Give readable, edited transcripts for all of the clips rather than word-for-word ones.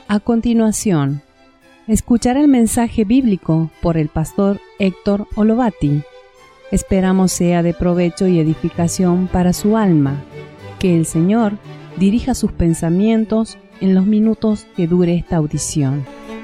A continuación, escuchar el mensaje bíblico por el pastor Héctor Olovati. Esperamos sea de provecho y edificación para su alma. Que el Señor dirija sus pensamientos en los minutos que dure esta audición.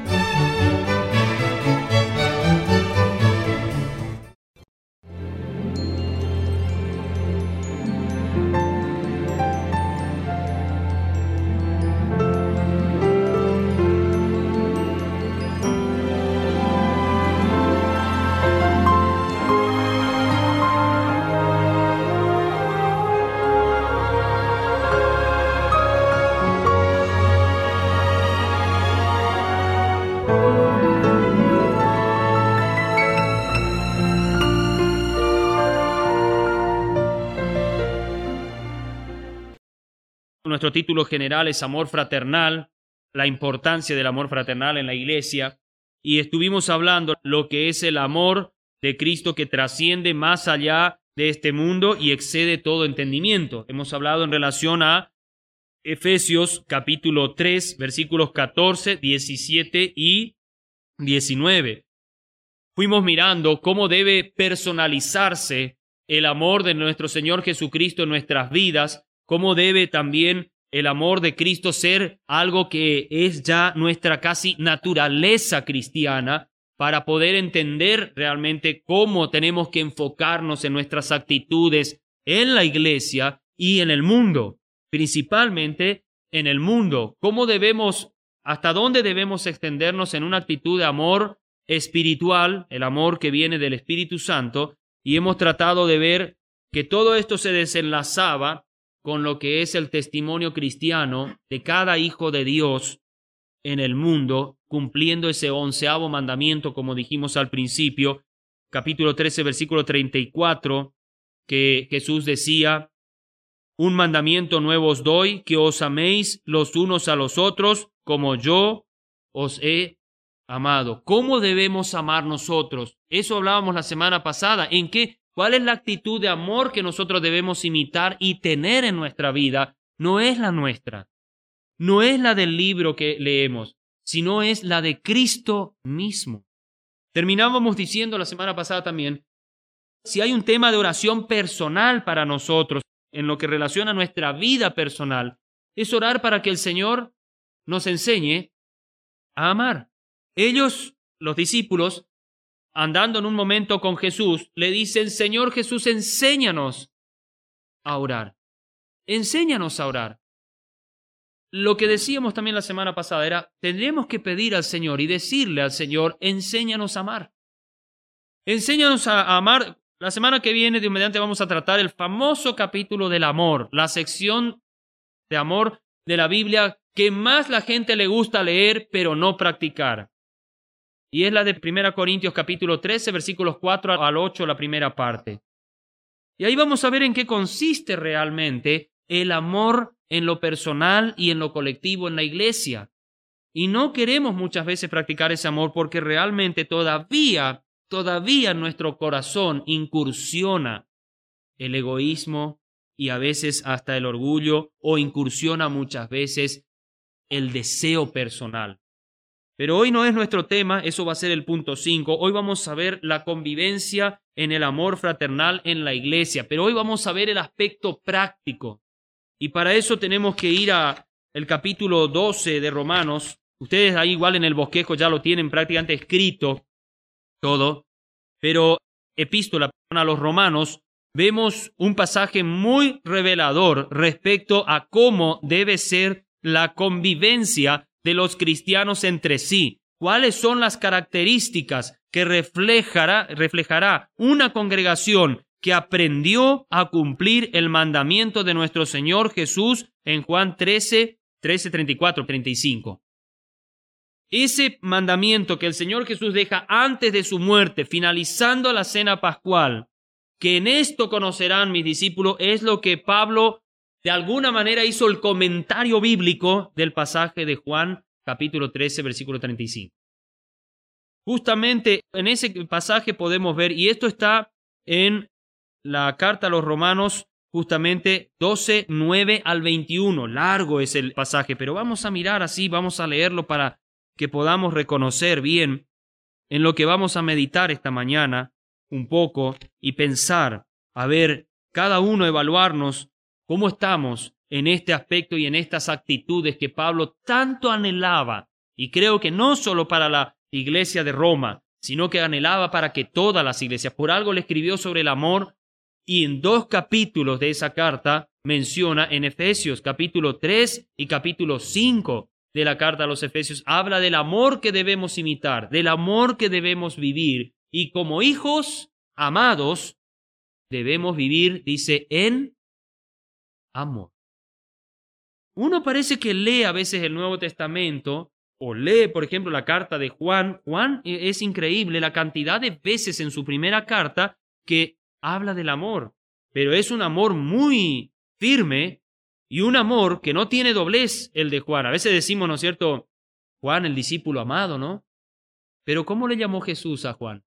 Nuestro título general es Amor Fraternal, la importancia del amor fraternal en la iglesia, y estuvimos hablando lo que es el amor de Cristo que trasciende más allá de este mundo y excede todo entendimiento. Hemos hablado en relación a Efesios capítulo 3, versículos 14, 17 y 19. Fuimos mirando cómo debe personalizarse el amor de nuestro Señor Jesucristo en nuestras vidas, cómo debe también el amor de Cristo ser algo que es ya nuestra casi naturaleza cristiana para poder entender realmente cómo tenemos que enfocarnos en nuestras actitudes en la iglesia y en el mundo, principalmente en el mundo. Hasta dónde debemos extendernos en una actitud de amor espiritual, el amor que viene del Espíritu Santo, y hemos tratado de ver que todo esto se desenlazaba con lo que es el testimonio cristiano de cada hijo de Dios en el mundo, cumpliendo ese 11º mandamiento, como dijimos al principio, capítulo 13, versículo 34, que Jesús decía: un mandamiento nuevo os doy, que os améis los unos a los otros, como yo os he amado. ¿Cómo debemos amar nosotros? Eso hablábamos la semana pasada. ¿Cuál es la actitud de amor que nosotros debemos imitar y tener en nuestra vida? No es la nuestra, no es la del libro que leemos, sino es la de Cristo mismo. Terminábamos diciendo la semana pasada también, si hay un tema de oración personal para nosotros, en lo que relaciona a nuestra vida personal, es orar para que el Señor nos enseñe a amar. Ellos, los discípulos, andando en un momento con Jesús, le dicen: Señor Jesús, enséñanos a orar. Enséñanos a orar. Lo que decíamos también la semana pasada era, tendríamos que pedir al Señor y decirle al Señor: enséñanos a amar. Enséñanos a amar. La semana que viene, de inmediato, vamos a tratar el famoso capítulo del amor, la sección de amor de la Biblia que más la gente le gusta leer, pero no practicar. Y es la de 1 Corintios capítulo 13, versículos 4 al 8, la primera parte. Y ahí vamos a ver en qué consiste realmente el amor en lo personal y en lo colectivo en la iglesia. Y no queremos muchas veces practicar ese amor porque realmente todavía en nuestro corazón incursiona el egoísmo y a veces hasta el orgullo, o incursiona muchas veces el deseo personal. Pero hoy no es nuestro tema, eso va a ser el punto 5. Hoy vamos a ver la convivencia en el amor fraternal en la iglesia, pero hoy vamos a ver el aspecto práctico. Y para eso tenemos que ir al capítulo 12 de Romanos. Ustedes ahí igual en el bosquejo ya lo tienen prácticamente escrito todo, pero epístola a los Romanos, vemos un pasaje muy revelador respecto a cómo debe ser la convivencia de los cristianos entre sí. ¿Cuáles son las características que reflejará una congregación que aprendió a cumplir el mandamiento de nuestro Señor Jesús en Juan 13, 34, 35? Ese mandamiento que el Señor Jesús deja antes de su muerte, finalizando la cena pascual, que en esto conocerán mis discípulos, es lo que Pablo de alguna manera hizo el comentario bíblico del pasaje de Juan capítulo 13, versículo 35. Justamente en ese pasaje podemos ver, y esto está en la carta a los Romanos, justamente 12, 9 al 21. Largo es el pasaje, pero vamos a mirar así, vamos a leerlo para que podamos reconocer bien en lo que vamos a meditar esta mañana un poco y pensar, a ver, cada uno evaluarnos cómo estamos en este aspecto y en estas actitudes que Pablo tanto anhelaba. Y creo que no solo para la iglesia de Roma, sino que anhelaba para que todas las iglesias. Por algo le escribió sobre el amor y en 2 capítulos de esa carta menciona en Efesios, capítulo 3 y capítulo 5 de la carta a los Efesios, habla del amor que debemos imitar, del amor que debemos vivir. Y como hijos amados, debemos vivir, dice, en amor. Uno parece que lee a veces el Nuevo Testamento o lee, por ejemplo, la carta de Juan. Juan es increíble la cantidad de veces en su primera carta que habla del amor, pero es un amor muy firme y un amor que no tiene doblez el de Juan. A veces decimos, ¿no es cierto? Juan, el discípulo amado, ¿no? Pero ¿cómo le llamó Jesús a Juan?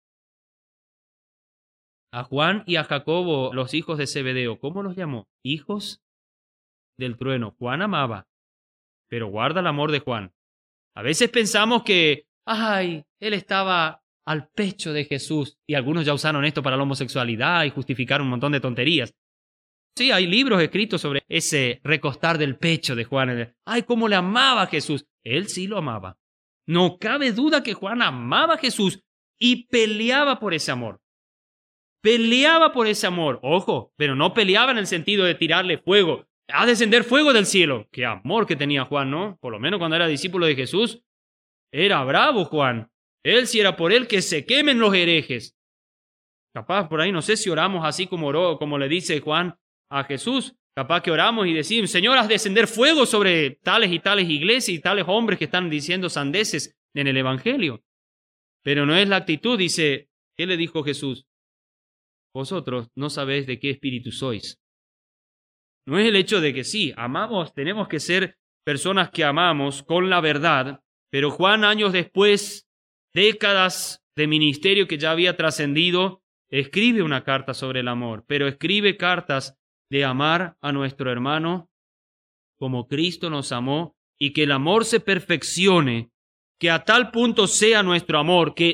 A Juan y a Jacobo, los hijos de Zebedeo, ¿cómo los llamó? Hijos del trueno. Juan amaba, pero guarda el amor de Juan. A veces pensamos que, él estaba al pecho de Jesús, y algunos ya usaron esto para la homosexualidad y justificaron un montón de tonterías. Sí, hay libros escritos sobre ese recostar del pecho de Juan. Cómo le amaba a Jesús. Él sí lo amaba. No cabe duda que Juan amaba a Jesús y peleaba por ese amor. Peleaba por ese amor. Ojo, pero no peleaba en el sentido de tirarle fuego. A descender fuego del cielo. Qué amor que tenía Juan, ¿no? Por lo menos cuando era discípulo de Jesús. Era bravo Juan. Él si era por él que se quemen los herejes. Capaz por ahí no sé si oramos así como oró, como le dice Juan a Jesús. Capaz que oramos y decimos, Señor, haz descender fuego sobre tales y tales iglesias y tales hombres que están diciendo sandeces en el Evangelio. Pero no es la actitud, dice, ¿qué le dijo Jesús? Vosotros no sabéis de qué espíritu sois. No es el hecho de que sí, amamos, tenemos que ser personas que amamos con la verdad, pero Juan años después, décadas de ministerio que ya había trascendido, escribe una carta sobre el amor, pero escribe cartas de amar a nuestro hermano como Cristo nos amó y que el amor se perfeccione, que a tal punto sea nuestro amor que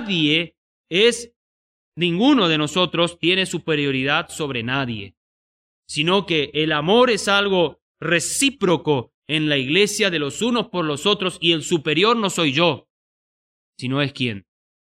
ninguno de nosotros tiene superioridad sobre nadie, sino que el amor es algo recíproco en la iglesia de los unos por los otros y el superior no soy yo, sino es ¿quién?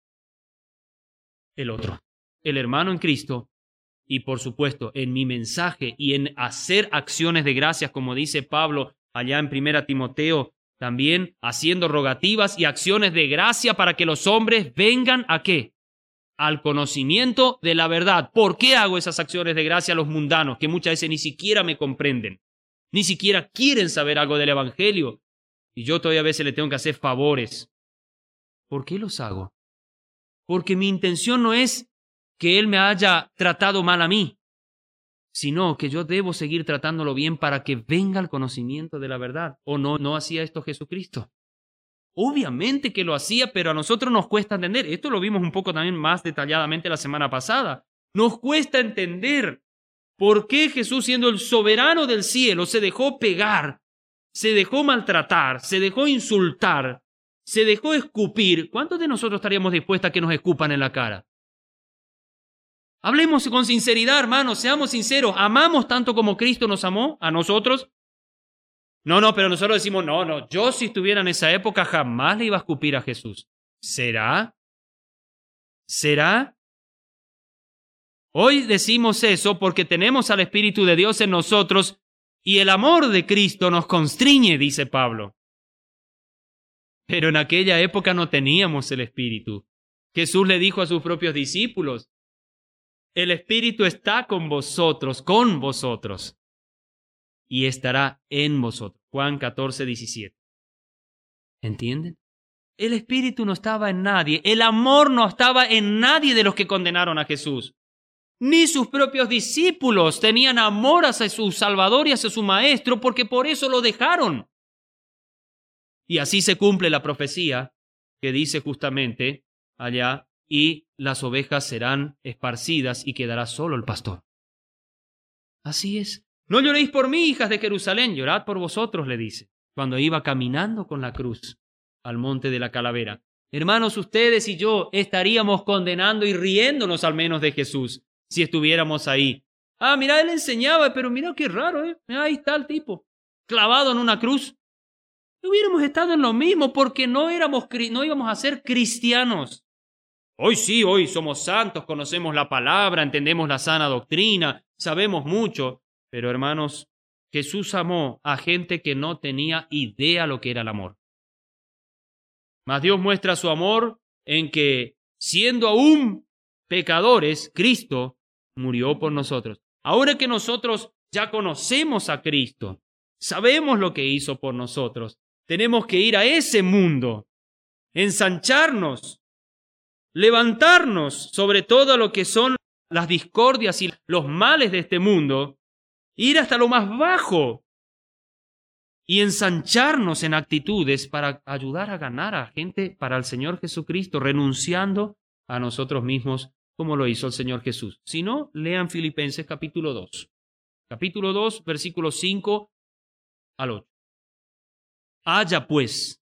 El otro, el hermano en Cristo. Y por supuesto, en mi mensaje y en hacer acciones de gracias, como dice Pablo allá en 1 Timoteo, también haciendo rogativas y acciones de gracia para que los hombres vengan ¿a qué? Al conocimiento de la verdad. ¿Por qué hago esas acciones de gracia a los mundanos que muchas veces ni siquiera me comprenden? Ni siquiera quieren saber algo del Evangelio. Y yo todavía a veces le tengo que hacer favores. ¿Por qué los hago? Porque mi intención no es que él me haya tratado mal a mí, sino que yo debo seguir tratándolo bien para que venga el conocimiento de la verdad. ¿O no hacía esto Jesucristo? Obviamente que lo hacía, pero a nosotros nos cuesta entender. Esto lo vimos un poco también más detalladamente la semana pasada. Nos cuesta entender por qué Jesús, siendo el soberano del cielo, se dejó pegar, se dejó maltratar, se dejó insultar, se dejó escupir. ¿Cuántos de nosotros estaríamos dispuestos a que nos escupan en la cara? Hablemos con sinceridad, hermanos, seamos sinceros. ¿Amamos tanto como Cristo nos amó a nosotros? No, pero nosotros decimos, no, yo si estuviera en esa época jamás le iba a escupir a Jesús. ¿Será? ¿Será? Hoy decimos eso porque tenemos al Espíritu de Dios en nosotros y el amor de Cristo nos constriñe, dice Pablo. Pero en aquella época no teníamos el Espíritu. Jesús le dijo a sus propios discípulos, el Espíritu está con vosotros, y estará en vosotros. Juan 14, 17. ¿Entienden? El Espíritu no estaba en nadie, el amor no estaba en nadie de los que condenaron a Jesús. Ni sus propios discípulos tenían amor hacia su Salvador y hacia su Maestro, porque por eso lo dejaron. Y así se cumple la profecía que dice justamente allá, y las ovejas serán esparcidas y quedará solo el pastor. Así es. No lloréis por mí, hijas de Jerusalén, llorad por vosotros, le dice, cuando iba caminando con la cruz al monte de la calavera. Hermanos, ustedes y yo estaríamos condenando y riéndonos al menos de Jesús si estuviéramos ahí. Ah, mira, él enseñaba, pero mira qué raro, ¿eh? Ahí está el tipo, clavado en una cruz. Hubiéramos estado en lo mismo porque no íbamos a ser cristianos. Hoy sí, hoy somos santos, conocemos la palabra, entendemos la sana doctrina, sabemos mucho. Pero hermanos, Jesús amó a gente que no tenía idea lo que era el amor. Mas Dios muestra su amor en que, siendo aún pecadores, Cristo murió por nosotros. Ahora que nosotros ya conocemos a Cristo, sabemos lo que hizo por nosotros, tenemos que ir a ese mundo, ensancharnos, levantarnos sobre todo lo que son las discordias y los males de este mundo, ir hasta lo más bajo y ensancharnos en actitudes para ayudar a ganar a gente para el Señor Jesucristo, renunciando a nosotros mismos como lo hizo el Señor Jesús. Si no, lean Filipenses capítulo 2. Capítulo 2, versículos 5 al 8. Haya pues,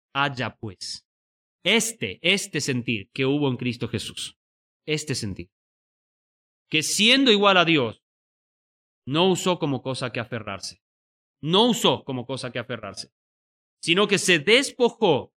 este sentir que hubo en Cristo Jesús, este sentir, que siendo igual a Dios, no usó como cosa que aferrarse, sino que se despojó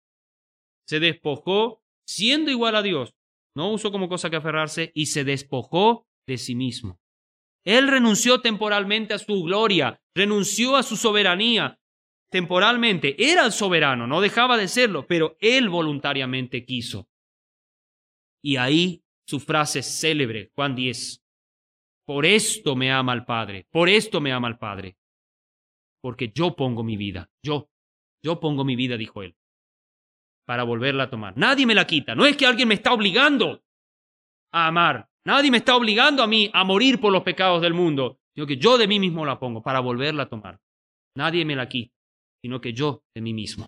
siendo igual a Dios, no usó como cosa que aferrarse y se despojó de sí mismo. Él renunció temporalmente a su gloria, renunció a su soberanía. Temporalmente era el soberano, no dejaba de serlo, pero él voluntariamente quiso. Y ahí su frase célebre, Juan 10. Por esto me ama el Padre, porque yo pongo mi vida, yo pongo mi vida, dijo él, para volverla a tomar. Nadie me la quita, no es que alguien me está obligando a amar, nadie me está obligando a mí a morir por los pecados del mundo, sino que yo de mí mismo la pongo para volverla a tomar. Nadie me la quita, sino que yo de mí mismo.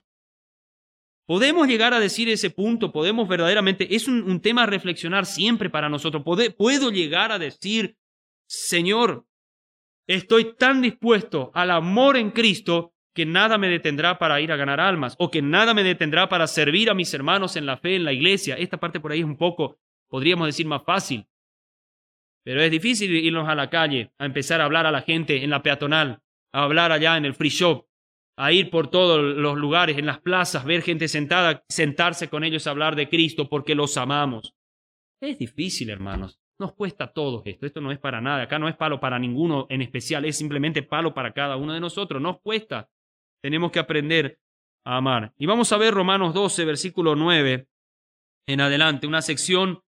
Podemos llegar a decir ese punto, podemos verdaderamente, es un tema a reflexionar siempre para nosotros. Puedo llegar a decir, Señor, estoy tan dispuesto al amor en Cristo que nada me detendrá para ir a ganar almas, o que nada me detendrá para servir a mis hermanos en la fe, en la iglesia. Esta parte por ahí es un poco, podríamos decir, más fácil. Pero es difícil irnos a la calle, a empezar a hablar a la gente en la peatonal, a hablar allá en el free shop, a ir por todos los lugares, en las plazas, ver gente sentada, sentarse con ellos a hablar de Cristo porque los amamos. Es difícil, hermanos. Nos cuesta todo esto. Esto no es para nada. Acá no es palo para ninguno en especial. Es simplemente palo para cada uno de nosotros. Nos cuesta. Tenemos que aprender a amar. Y vamos a ver Romanos 12, versículo 9 en adelante. Una sección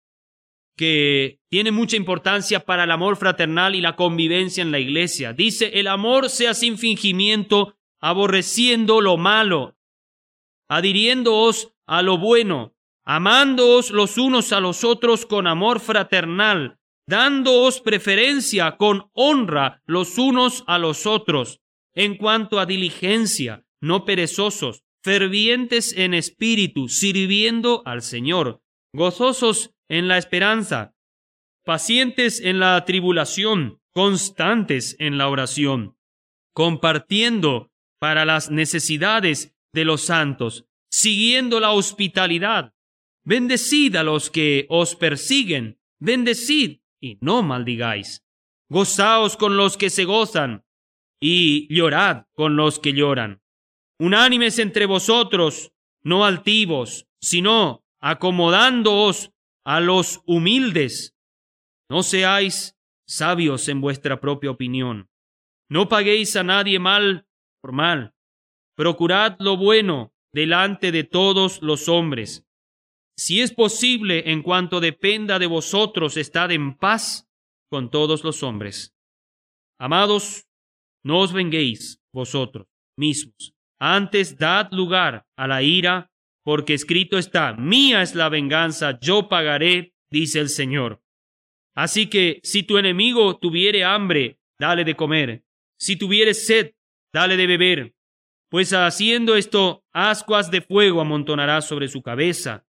que tiene mucha importancia para el amor fraternal y la convivencia en la iglesia. Dice, el amor sea sin fingimiento, aborreciendo lo malo, adhiriéndoos a lo bueno, amándoos los unos a los otros con amor fraternal, dándoos preferencia con honra los unos a los otros. En cuanto a diligencia, no perezosos, fervientes en espíritu, sirviendo al Señor, gozosos en la esperanza, pacientes en la tribulación, constantes en la oración, compartiendo para las necesidades de los santos, siguiendo la hospitalidad. Bendecid a los que os persiguen, bendecid y no maldigáis. Gozaos con los que se gozan y llorad con los que lloran. Unánimes entre vosotros, no altivos, sino acomodándoos a los humildes. No seáis sabios en vuestra propia opinión. No paguéis a nadie mal por mal. Procurad lo bueno delante de todos los hombres. Si es posible, en cuanto dependa de vosotros, estad en paz con todos los hombres. Amados, no os venguéis vosotros mismos. Antes dad lugar a la ira, porque escrito está, mía es la venganza, yo pagaré, dice el Señor. Así que si tu enemigo tuviere hambre, dale de comer. Si tuviere sed, dale de beber. Pues haciendo esto, ascuas de fuego amontonará sobre su cabeza.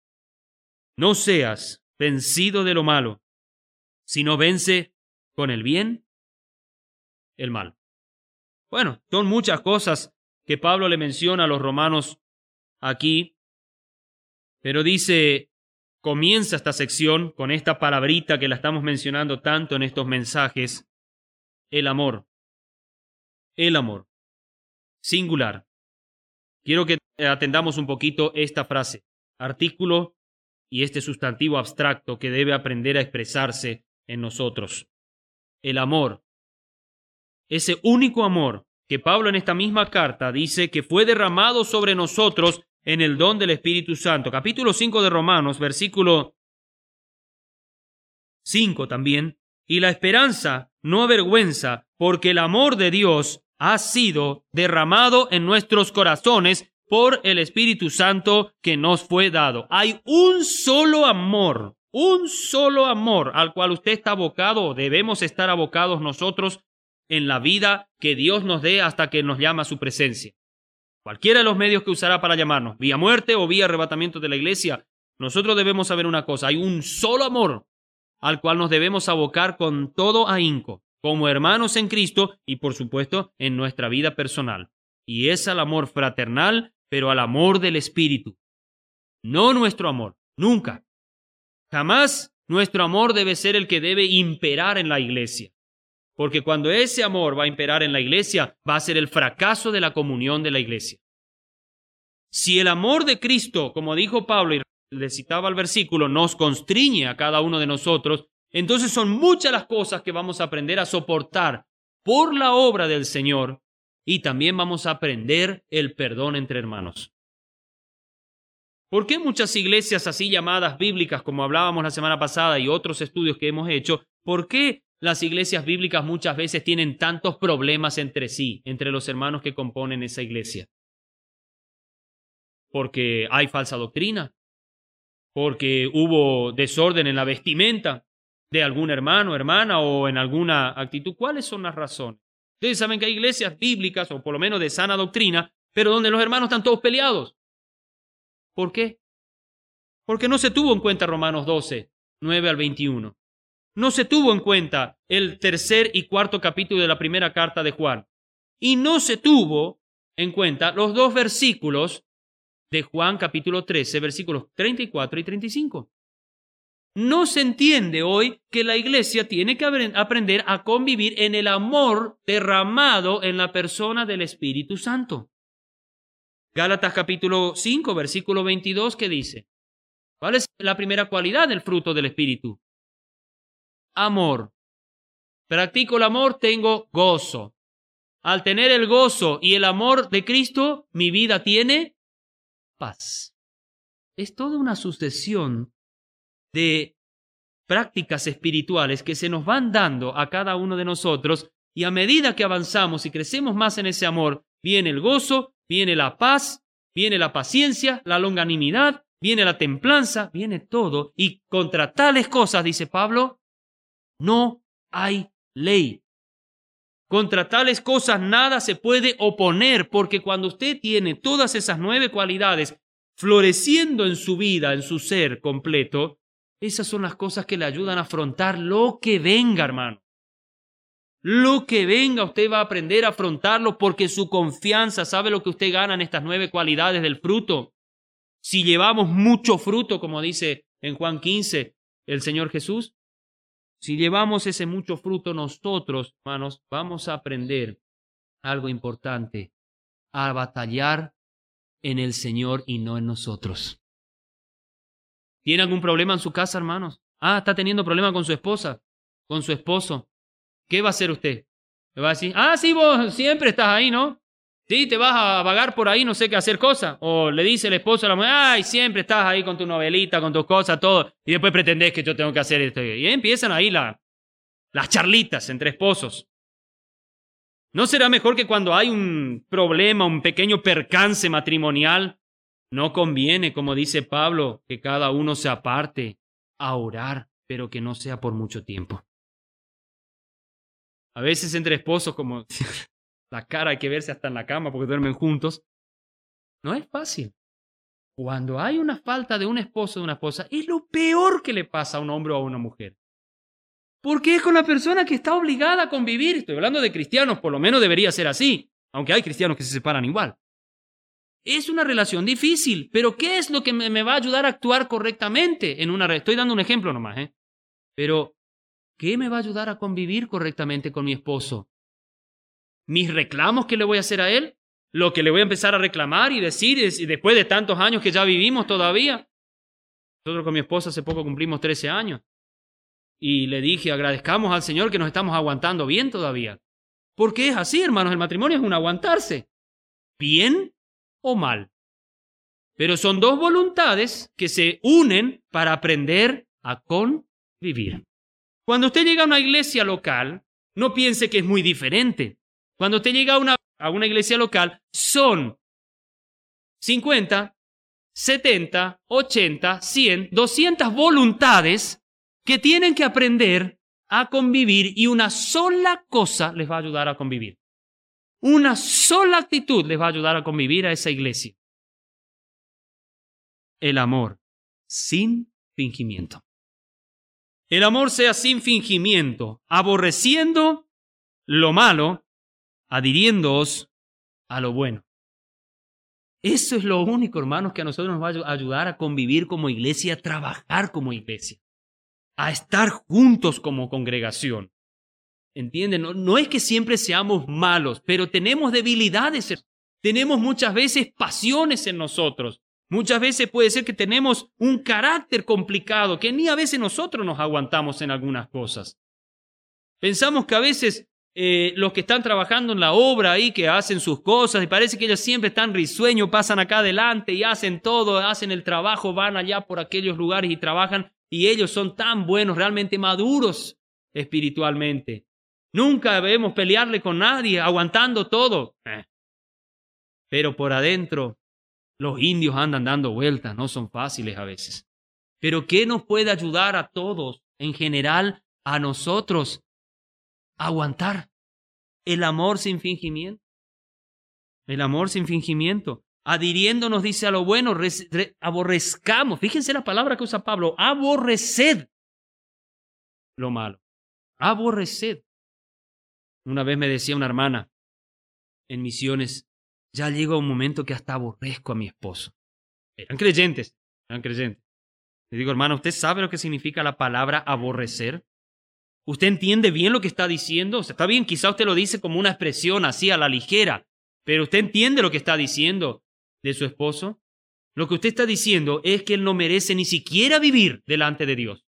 No seas vencido de lo malo, sino vence con el bien el mal. Bueno, son muchas cosas que Pablo le menciona a los romanos aquí, pero dice, comienza esta sección con esta palabrita que la estamos mencionando tanto en estos mensajes, el amor. El amor. Singular. Quiero que atendamos un poquito esta frase, artículo y este sustantivo abstracto que debe aprender a expresarse en nosotros. El amor. Ese único amor que Pablo en esta misma carta dice que fue derramado sobre nosotros en el don del Espíritu Santo. Capítulo 5 de Romanos, versículo 5 también. Y la esperanza no avergüenza, porque el amor de Dios ha sido derramado en nuestros corazones por el Espíritu Santo que nos fue dado. Hay un solo amor al cual usted está abocado, o debemos estar abocados nosotros en la vida que Dios nos dé hasta que nos llama a su presencia. Cualquiera de los medios que usará para llamarnos, vía muerte o vía arrebatamiento de la iglesia, nosotros debemos saber una cosa, hay un solo amor al cual nos debemos abocar con todo ahínco, como hermanos en Cristo y por supuesto en nuestra vida personal. Y es al amor fraternal, pero al amor del Espíritu. No nuestro amor, nunca. Jamás nuestro amor debe ser el que debe imperar en la iglesia. Porque cuando ese amor va a imperar en la iglesia, va a ser el fracaso de la comunión de la iglesia. Si el amor de Cristo, como dijo Pablo, y le citaba el versículo, nos constriñe a cada uno de nosotros, entonces son muchas las cosas que vamos a aprender a soportar por la obra del Señor y también vamos a aprender el perdón entre hermanos. ¿Por qué muchas iglesias así llamadas bíblicas, como hablábamos la semana pasada y otros estudios que hemos hecho, por qué las iglesias bíblicas muchas veces tienen tantos problemas entre sí, entre los hermanos que componen esa iglesia? Porque hay falsa doctrina, porque hubo desorden en la vestimenta de algún hermano, hermana o en alguna actitud. ¿Cuáles son las razones? Ustedes saben que hay iglesias bíblicas, o por lo menos de sana doctrina, pero donde los hermanos están todos peleados. ¿Por qué? Porque no se tuvo en cuenta Romanos 12, 9 al 21. No se tuvo en cuenta el tercer y cuarto capítulo de la primera carta de Juan. Y no se tuvo en cuenta los dos versículos de Juan capítulo 13, versículos 34 y 35. No se entiende hoy que la iglesia tiene que aprender a convivir en el amor derramado en la persona del Espíritu Santo. Gálatas capítulo 5, versículo 22, ¿qué dice? ¿Cuál es la primera cualidad del fruto del Espíritu? Amor. Practico el amor, tengo gozo. Al tener el gozo y el amor de Cristo, mi vida tiene paz. Es toda una sucesión de prácticas espirituales que se nos van dando a cada uno de nosotros y a medida que avanzamos y crecemos más en ese amor, viene el gozo, viene la paz, viene la paciencia, la longanimidad, viene la templanza, viene todo. Y contra tales cosas, dice Pablo, no hay ley. Contra tales cosas nada se puede oponer, porque cuando usted tiene todas esas 9 cualidades floreciendo en su vida, en su ser completo, esas son las cosas que le ayudan a afrontar lo que venga, hermano. Lo que venga, usted va a aprender a afrontarlo porque su confianza, ¿sabe lo que usted gana en estas 9 cualidades del fruto? Si llevamos mucho fruto, como dice en Juan 15 el Señor Jesús, si llevamos ese mucho fruto nosotros, hermanos, vamos a aprender algo importante, a batallar en el Señor y no en nosotros. ¿Tiene algún problema en su casa, hermanos? Está teniendo problema con su esposa, con su esposo. ¿Qué va a hacer usted? ¿Le va a decir, sí, vos siempre estás ahí, ¿no? Sí, te vas a vagar por ahí, no sé qué hacer cosas. O le dice el esposo a la mujer, siempre estás ahí con tu novelita, con tus cosas, todo. Y después pretendés que yo tengo que hacer esto. Y empiezan ahí las charlitas entre esposos. ¿No será mejor que cuando hay un problema, un pequeño percance matrimonial, no conviene, como dice Pablo, que cada uno se aparte a orar, pero que no sea por mucho tiempo? A veces entre esposos, como la cara hay que verse hasta en la cama porque duermen juntos. No es fácil. Cuando hay una falta de un esposo o de una esposa, es lo peor que le pasa a un hombre o a una mujer. Porque es con la persona que está obligada a convivir. Estoy hablando de cristianos, por lo menos debería ser así, aunque hay cristianos que se separan igual. Es una relación difícil, pero ¿qué es lo que me va a ayudar a actuar correctamente en una relación? Estoy dando un ejemplo nomás, ¿eh? Pero, ¿qué me va a ayudar a convivir correctamente con mi esposo? ¿Mis reclamos que le voy a hacer a él? ¿Lo que le voy a empezar a reclamar y decir después de tantos años que ya vivimos todavía? Nosotros con mi esposa hace poco cumplimos 13 años. Y le dije, agradezcamos al Señor que nos estamos aguantando bien todavía. Porque es así, hermanos, el matrimonio es un aguantarse. Bien o mal. Pero son dos voluntades que se unen para aprender a convivir. Cuando usted llega a una iglesia local, no piense que es muy diferente. Cuando usted llega a una iglesia local, son 50, 70, 80, 100, 200 voluntades que tienen que aprender a convivir y una sola cosa les va a ayudar a convivir. Una sola actitud les va a ayudar a convivir a esa iglesia. El amor sin fingimiento. El amor sea sin fingimiento, aborreciendo lo malo, adhiriéndoos a lo bueno. Eso es lo único, hermanos, que a nosotros nos va a ayudar a convivir como iglesia, a trabajar como iglesia, a estar juntos como congregación. ¿Entienden? No es que siempre seamos malos, pero tenemos debilidades. Tenemos muchas veces pasiones en nosotros. Muchas veces puede ser que tenemos un carácter complicado, que ni a veces nosotros nos aguantamos en algunas cosas. Pensamos que a veces los que están trabajando en la obra ahí, que hacen sus cosas, y parece que ellos siempre están risueños, pasan acá adelante y hacen todo, hacen el trabajo, van allá por aquellos lugares y trabajan, y ellos son tan buenos, realmente maduros espiritualmente. Nunca debemos pelearle con nadie, aguantando todo. Pero por adentro, los indios andan dando vueltas, no son fáciles a veces. Pero ¿qué nos puede ayudar a todos, en general, a nosotros, a aguantar? El amor sin fingimiento. El amor sin fingimiento. Adhiriéndonos, dice, a lo bueno, aborrezcamos. Fíjense la palabra que usa Pablo, aborreced lo malo. Aborreced. Una vez me decía una hermana en misiones, ya llega un momento que hasta aborrezco a mi esposo. Eran creyentes. Le digo, hermano, ¿usted sabe lo que significa la palabra aborrecer? ¿Usted entiende bien lo que está diciendo? O sea, está bien, quizá usted lo dice como una expresión así a la ligera, pero ¿usted entiende lo que está diciendo de su esposo? Lo que usted está diciendo es que él no merece ni siquiera vivir delante de Dios.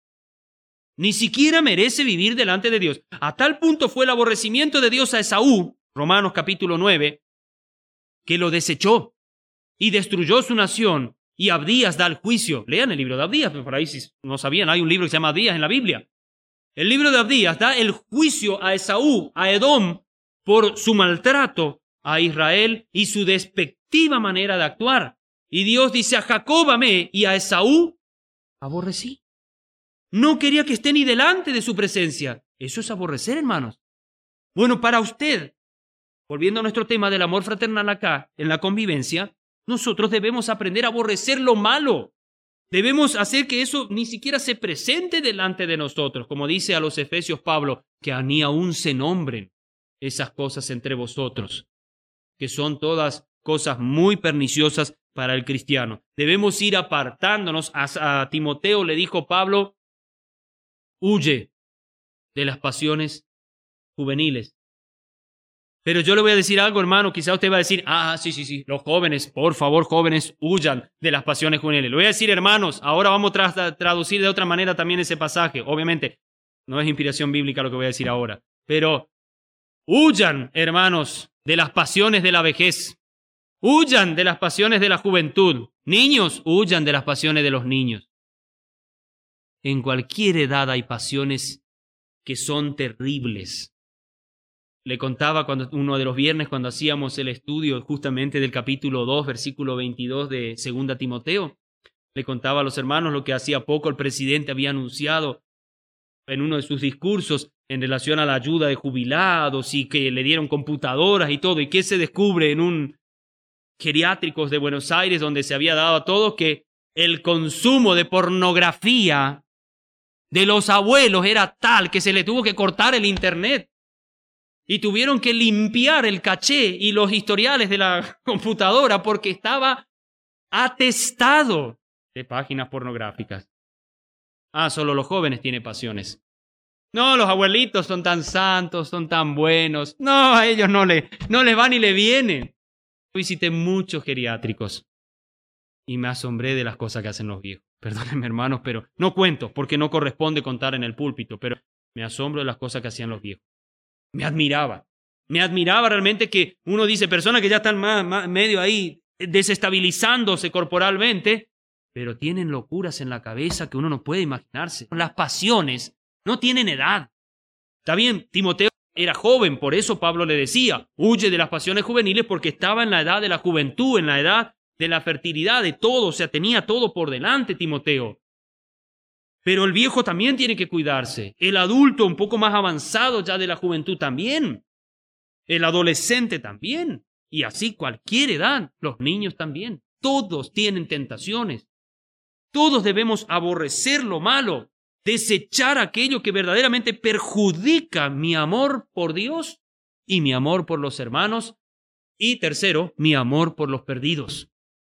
Ni siquiera merece vivir delante de Dios. A tal punto fue el aborrecimiento de Dios a Esaú, Romanos capítulo 9, que lo desechó y destruyó su nación, y Abdías da el juicio. Lean el libro de Abdías, por ahí si no sabían, hay un libro que se llama Abdías en la Biblia. El libro de Abdías da el juicio a Esaú, a Edom, por su maltrato a Israel y su despectiva manera de actuar. Y Dios dice, a Jacob amé y a Esaú aborrecí. No quería que esté ni delante de su presencia. Eso es aborrecer, hermanos. Bueno, para usted, volviendo a nuestro tema del amor fraternal acá, en la convivencia, nosotros debemos aprender a aborrecer lo malo. Debemos hacer que eso ni siquiera se presente delante de nosotros, como dice a los Efesios Pablo, que ni aún se nombren esas cosas entre vosotros, que son todas cosas muy perniciosas para el cristiano. Debemos ir apartándonos. A Timoteo le dijo Pablo, huye de las pasiones juveniles. Pero yo le voy a decir algo, hermano, quizá usted va a decir, sí, los jóvenes, por favor, jóvenes, huyan de las pasiones juveniles. Le voy a decir, hermanos, ahora vamos a traducir de otra manera también ese pasaje. Obviamente, no es inspiración bíblica lo que voy a decir ahora, pero huyan, hermanos, de las pasiones de la vejez. Huyan de las pasiones de la juventud. Niños, huyan de las pasiones de los niños. En cualquier edad hay pasiones que son terribles. Le contaba uno de los viernes cuando hacíamos el estudio justamente del capítulo 2, versículo 22 de 2 Timoteo. Le contaba a los hermanos lo que hacía poco el presidente había anunciado en uno de sus discursos en relación a la ayuda de jubilados y que le dieron computadoras y todo. ¿Y qué se descubre en un geriátricos de Buenos Aires donde se había dado a todos? Que el consumo de pornografía de los abuelos era tal que se le tuvo que cortar el internet y tuvieron que limpiar el caché y los historiales de la computadora porque estaba atestado de páginas pornográficas. Solo los jóvenes tienen pasiones. No, los abuelitos son tan santos, son tan buenos. No, a ellos no les va ni le viene. Visité muchos geriátricos y me asombré de las cosas que hacen los viejos. Perdónenme, hermanos, pero no cuento porque no corresponde contar en el púlpito, pero me asombro de las cosas que hacían los viejos. Me admiraba realmente que uno dice, personas que ya están medio ahí desestabilizándose corporalmente, pero tienen locuras en la cabeza que uno no puede imaginarse. Las pasiones no tienen edad. Está bien, Timoteo era joven, por eso Pablo le decía, huye de las pasiones juveniles porque estaba en la edad de la juventud, en la edad de la fertilidad, de todo, o sea, tenía todo por delante Timoteo. Pero el viejo también tiene que cuidarse, el adulto un poco más avanzado ya de la juventud también, el adolescente también, y así cualquier edad, los niños también. Todos tienen tentaciones. Todos debemos aborrecer lo malo, desechar aquello que verdaderamente perjudica mi amor por Dios y mi amor por los hermanos. Y tercero, mi amor por los perdidos.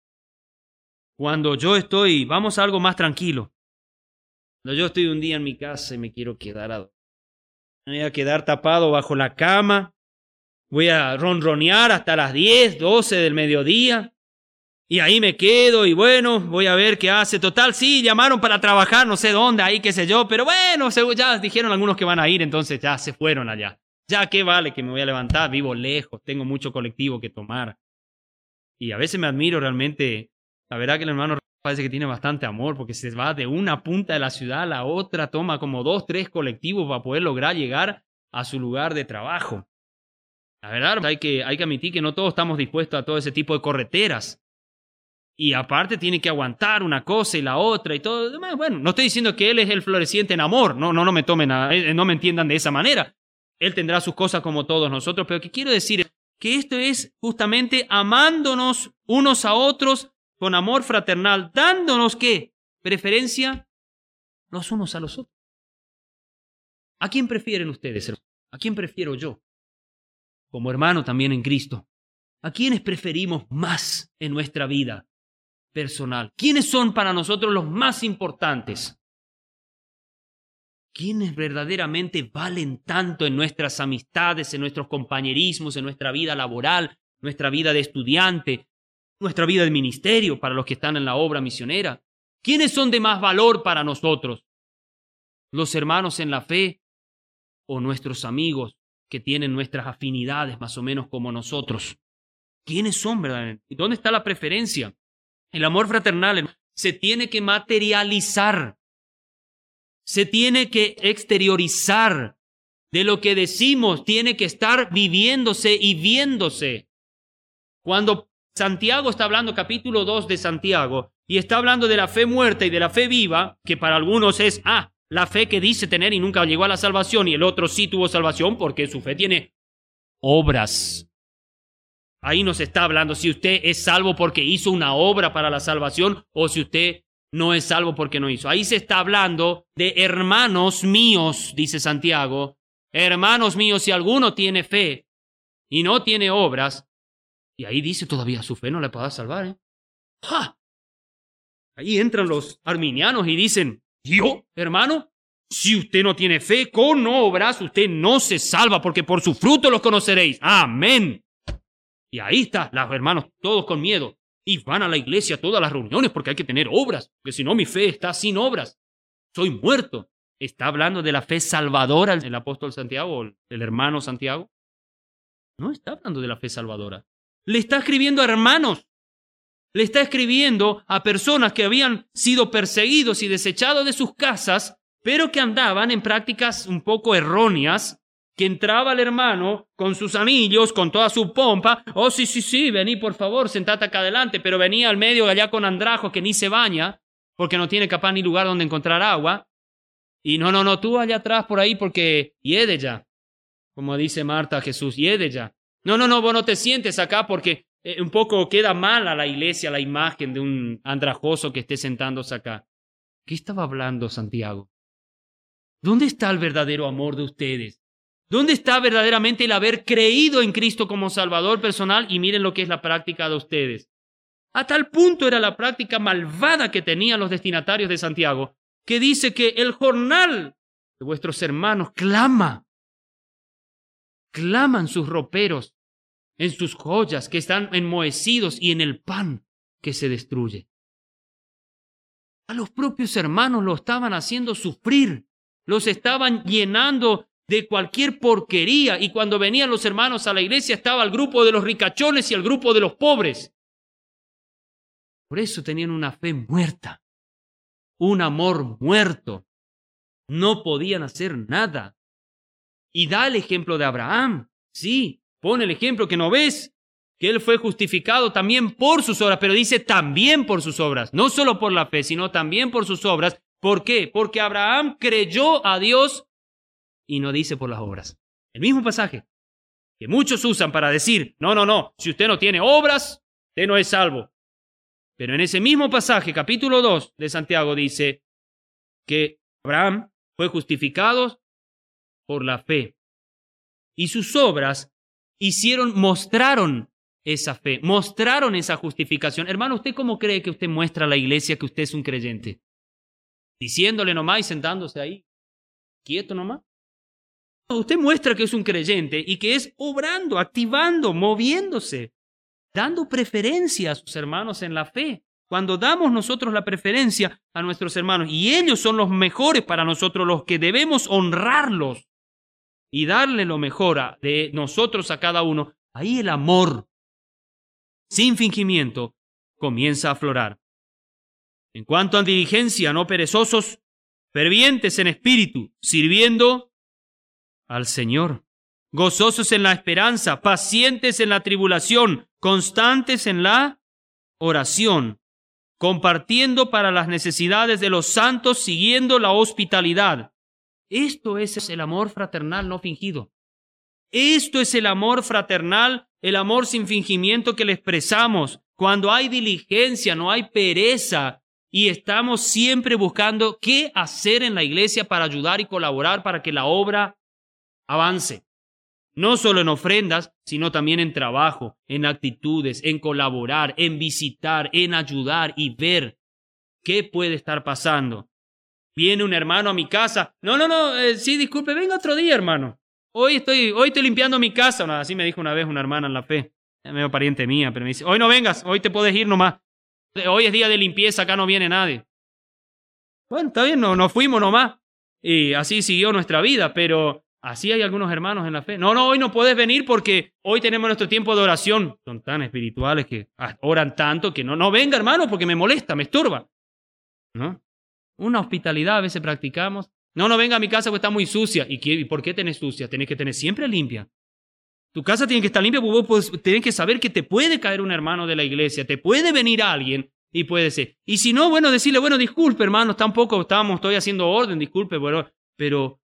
Cuando yo estoy, vamos a algo más tranquilo. Cuando yo estoy un día en mi casa y me quiero quedar me voy a quedar tapado bajo la cama, voy a ronronear hasta las 10, 12 del mediodía. Y ahí me quedo y bueno, voy a ver qué hace. Total, sí, llamaron para trabajar, no sé dónde, ahí qué sé yo. Pero bueno, ya dijeron algunos que van a ir, entonces ya se fueron allá. Ya, ¿qué vale que me voy a levantar? Vivo lejos, tengo mucho colectivo que tomar. Y a veces me admiro realmente. La verdad que el hermano parece que tiene bastante amor porque se va de una punta de la ciudad a la otra, toma como 2, 3 colectivos para poder lograr llegar a su lugar de trabajo. La verdad, hay que admitir que no todos estamos dispuestos a todo ese tipo de correteras. Y aparte tiene que aguantar una cosa y la otra y todo. Bueno, no estoy diciendo que él es el floreciente en amor. No me tomen no me entiendan de esa manera. Él tendrá sus cosas como todos nosotros. Pero lo que quiero decir es que esto es justamente amándonos unos a otros con amor fraternal, dándonos ¿qué? Preferencia los unos a los otros. ¿A quién prefieren ustedes, hermano? ¿A quién prefiero yo? Como hermano también en Cristo. ¿A quiénes preferimos más en nuestra vida personal? ¿Quiénes son para nosotros los más importantes? ¿Quiénes verdaderamente valen tanto en nuestras amistades, en nuestros compañerismos, en nuestra vida laboral, nuestra vida de estudiante, nuestra vida de ministerio para los que están en la obra misionera? ¿Quiénes son de más valor para nosotros? ¿Los hermanos en la fe o nuestros amigos que tienen nuestras afinidades más o menos como nosotros? ¿Quiénes son verdaderamente? ¿Y dónde está la preferencia? El amor fraternal se tiene que materializar, se tiene que exteriorizar. De lo que decimos tiene que estar viviéndose y viéndose. Cuando Santiago está hablando, capítulo 2 de Santiago, y está hablando de la fe muerta y de la fe viva, que para algunos es, la fe que dice tener y nunca llegó a la salvación, y el otro sí tuvo salvación porque su fe tiene obras. Ahí nos está hablando si usted es salvo porque hizo una obra para la salvación o si usted no es salvo porque no hizo. Ahí se está hablando de hermanos míos, dice Santiago. Hermanos míos, si alguno tiene fe y no tiene obras, y ahí dice todavía su fe no le puede salvar. ¡Ja! Ahí entran los arminianos y dicen, ¿yo, hermano? Si usted no tiene fe con obras, usted no se salva porque por su fruto los conoceréis. Amén. Y ahí está, los hermanos todos con miedo. Y van a la iglesia a todas las reuniones porque hay que tener obras. Porque si no, mi fe está sin obras. Soy muerto. ¿Está hablando de la fe salvadora el apóstol Santiago o el hermano Santiago? No está hablando de la fe salvadora. Le está escribiendo a hermanos. Le está escribiendo a personas que habían sido perseguidos y desechados de sus casas, pero que andaban en prácticas un poco erróneas. Que entraba el hermano con sus anillos, con toda su pompa. Oh, sí, vení por favor, sentate acá adelante. Pero venía al medio allá con andrajos que ni se baña, porque no tiene capaz ni lugar donde encontrar agua. Y no, tú allá atrás por ahí porque hiede ya. Como dice Marta a Jesús, hiede ya. No, vos no te sientes acá porque un poco queda mal a la iglesia la imagen de un andrajoso que esté sentándose acá. ¿Qué estaba hablando Santiago? ¿Dónde está el verdadero amor de ustedes? ¿Dónde está verdaderamente el haber creído en Cristo como Salvador personal? Y miren lo que es la práctica de ustedes. A tal punto era la práctica malvada que tenían los destinatarios de Santiago, que dice que el jornal de vuestros hermanos claman sus roperos, en sus joyas que están enmohecidos y en el pan que se destruye. A los propios hermanos lo estaban haciendo sufrir, los estaban llenando de cualquier porquería, y cuando venían los hermanos a la iglesia estaba el grupo de los ricachones y el grupo de los pobres. Por eso tenían una fe muerta, un amor muerto. No podían hacer nada. Y da el ejemplo de Abraham. Sí, pone el ejemplo que no ves, que él fue justificado también por sus obras, pero dice también por sus obras, no solo por la fe, sino también por sus obras. ¿Por qué? Porque Abraham creyó a Dios y no dice por las obras. El mismo pasaje que muchos usan para decir, no, si usted no tiene obras, usted no es salvo. Pero en ese mismo pasaje, capítulo 2 de Santiago, dice que Abraham fue justificado por la fe. Y sus obras mostraron esa fe, mostraron esa justificación. Hermano, ¿usted cómo cree que usted muestra a la iglesia que usted es un creyente? ¿Diciéndole nomás y sentándose ahí, quieto nomás? Usted muestra que es un creyente y que es obrando, activando, moviéndose, dando preferencia a sus hermanos en la fe. Cuando damos nosotros la preferencia a nuestros hermanos y ellos son los mejores para nosotros, los que debemos honrarlos y darle lo mejor de nosotros a cada uno, ahí el amor, sin fingimiento, comienza a aflorar. En cuanto a diligencia, no perezosos, fervientes en espíritu, sirviendo al Señor, gozosos en la esperanza, pacientes en la tribulación, constantes en la oración, compartiendo para las necesidades de los santos, siguiendo la hospitalidad. Esto es el amor fraternal no fingido. Esto es el amor fraternal, el amor sin fingimiento que le expresamos cuando hay diligencia, no hay pereza, y estamos siempre buscando qué hacer en la iglesia para ayudar y colaborar para que la obra avance. No solo en ofrendas, sino también en trabajo, en actitudes, en colaborar, en visitar, en ayudar y ver qué puede estar pasando. Viene un hermano a mi casa. Sí, disculpe, venga otro día, hermano. Hoy estoy limpiando mi casa. No, así me dijo una vez una hermana en la fe, medio pariente mía, pero me dice, hoy no vengas, hoy te puedes ir nomás. Hoy es día de limpieza, acá no viene nadie. Bueno, está bien, nos fuimos nomás. Y así siguió nuestra vida, pero así hay algunos hermanos en la fe. No, hoy no puedes venir porque hoy tenemos nuestro tiempo de oración. Son tan espirituales que oran tanto que no venga, hermano, porque me molesta, me estorba. ¿No? Una hospitalidad a veces practicamos. No venga a mi casa porque está muy sucia. ¿Y por qué tenés sucia? Tenés que tener siempre limpia. Tu casa tiene que estar limpia porque vos tenés que saber que te puede caer un hermano de la iglesia, te puede venir alguien y puede ser. Y si no, bueno, decirle, disculpe, hermano, tampoco estoy haciendo orden, disculpe, pero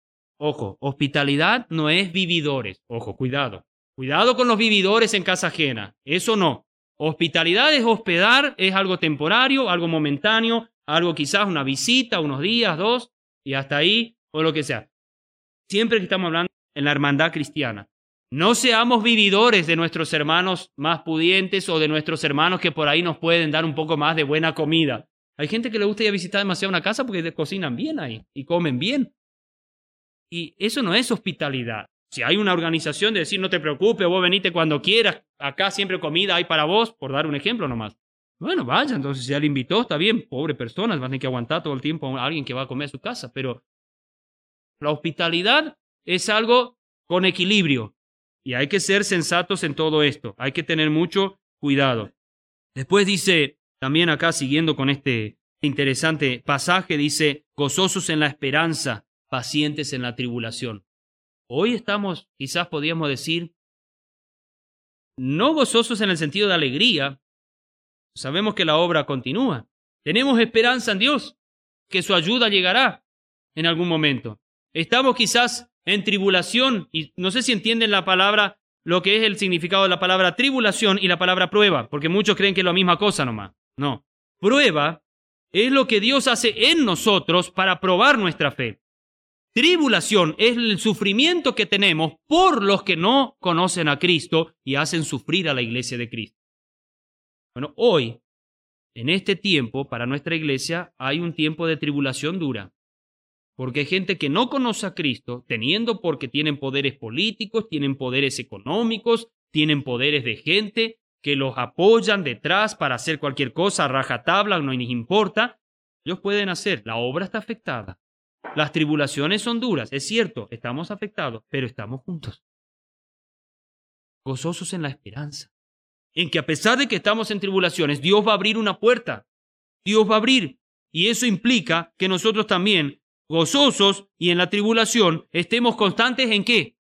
ojo, hospitalidad no es vividores. Ojo, cuidado. Cuidado con los vividores en casa ajena. Eso no. Hospitalidad es hospedar, es algo temporario, algo momentáneo, algo quizás una visita, unos días, 2, y hasta ahí, o lo que sea. Siempre que estamos hablando en la hermandad cristiana, no seamos vividores de nuestros hermanos más pudientes o de nuestros hermanos que por ahí nos pueden dar un poco más de buena comida. Hay gente que le gusta ir a visitar demasiado una casa porque cocinan bien ahí y comen bien. Y eso no es hospitalidad. Si hay una organización de decir, no te preocupes, vos venite cuando quieras, acá siempre comida hay para vos, por dar un ejemplo nomás. Bueno, vaya, entonces si ya le invitó, está bien, pobre persona, va a tener que aguantar todo el tiempo a alguien que va a comer a su casa, pero la hospitalidad es algo con equilibrio y hay que ser sensatos en todo esto, hay que tener mucho cuidado. Después dice, también acá siguiendo con este interesante pasaje, dice, gozosos en la esperanza, pacientes en la tribulación. Hoy estamos, quizás podríamos decir, no gozosos en el sentido de alegría. Sabemos que la obra continúa. Tenemos esperanza en Dios, que su ayuda llegará en algún momento. Estamos quizás en tribulación, y no sé si entienden la palabra, lo que es el significado de la palabra tribulación y la palabra prueba, porque muchos creen que es la misma cosa nomás. No. Prueba es lo que Dios hace en nosotros para probar nuestra fe. Tribulación es el sufrimiento que tenemos por los que no conocen a Cristo y hacen sufrir a la iglesia de Cristo. Bueno, hoy, en este tiempo, para nuestra iglesia, hay un tiempo de tribulación dura. Porque hay gente que no conoce a Cristo, porque tienen poderes políticos, tienen poderes económicos, tienen poderes de gente que los apoyan detrás para hacer cualquier cosa, a rajatabla, no les importa. Ellos pueden hacer, la obra está afectada. Las tribulaciones son duras, es cierto, estamos afectados, pero estamos juntos. Gozosos en la esperanza. En que a pesar de que estamos en tribulaciones, Dios va a abrir una puerta. Dios va a abrir. Y eso implica que nosotros también, gozosos y en la tribulación, estemos constantes ¿en qué?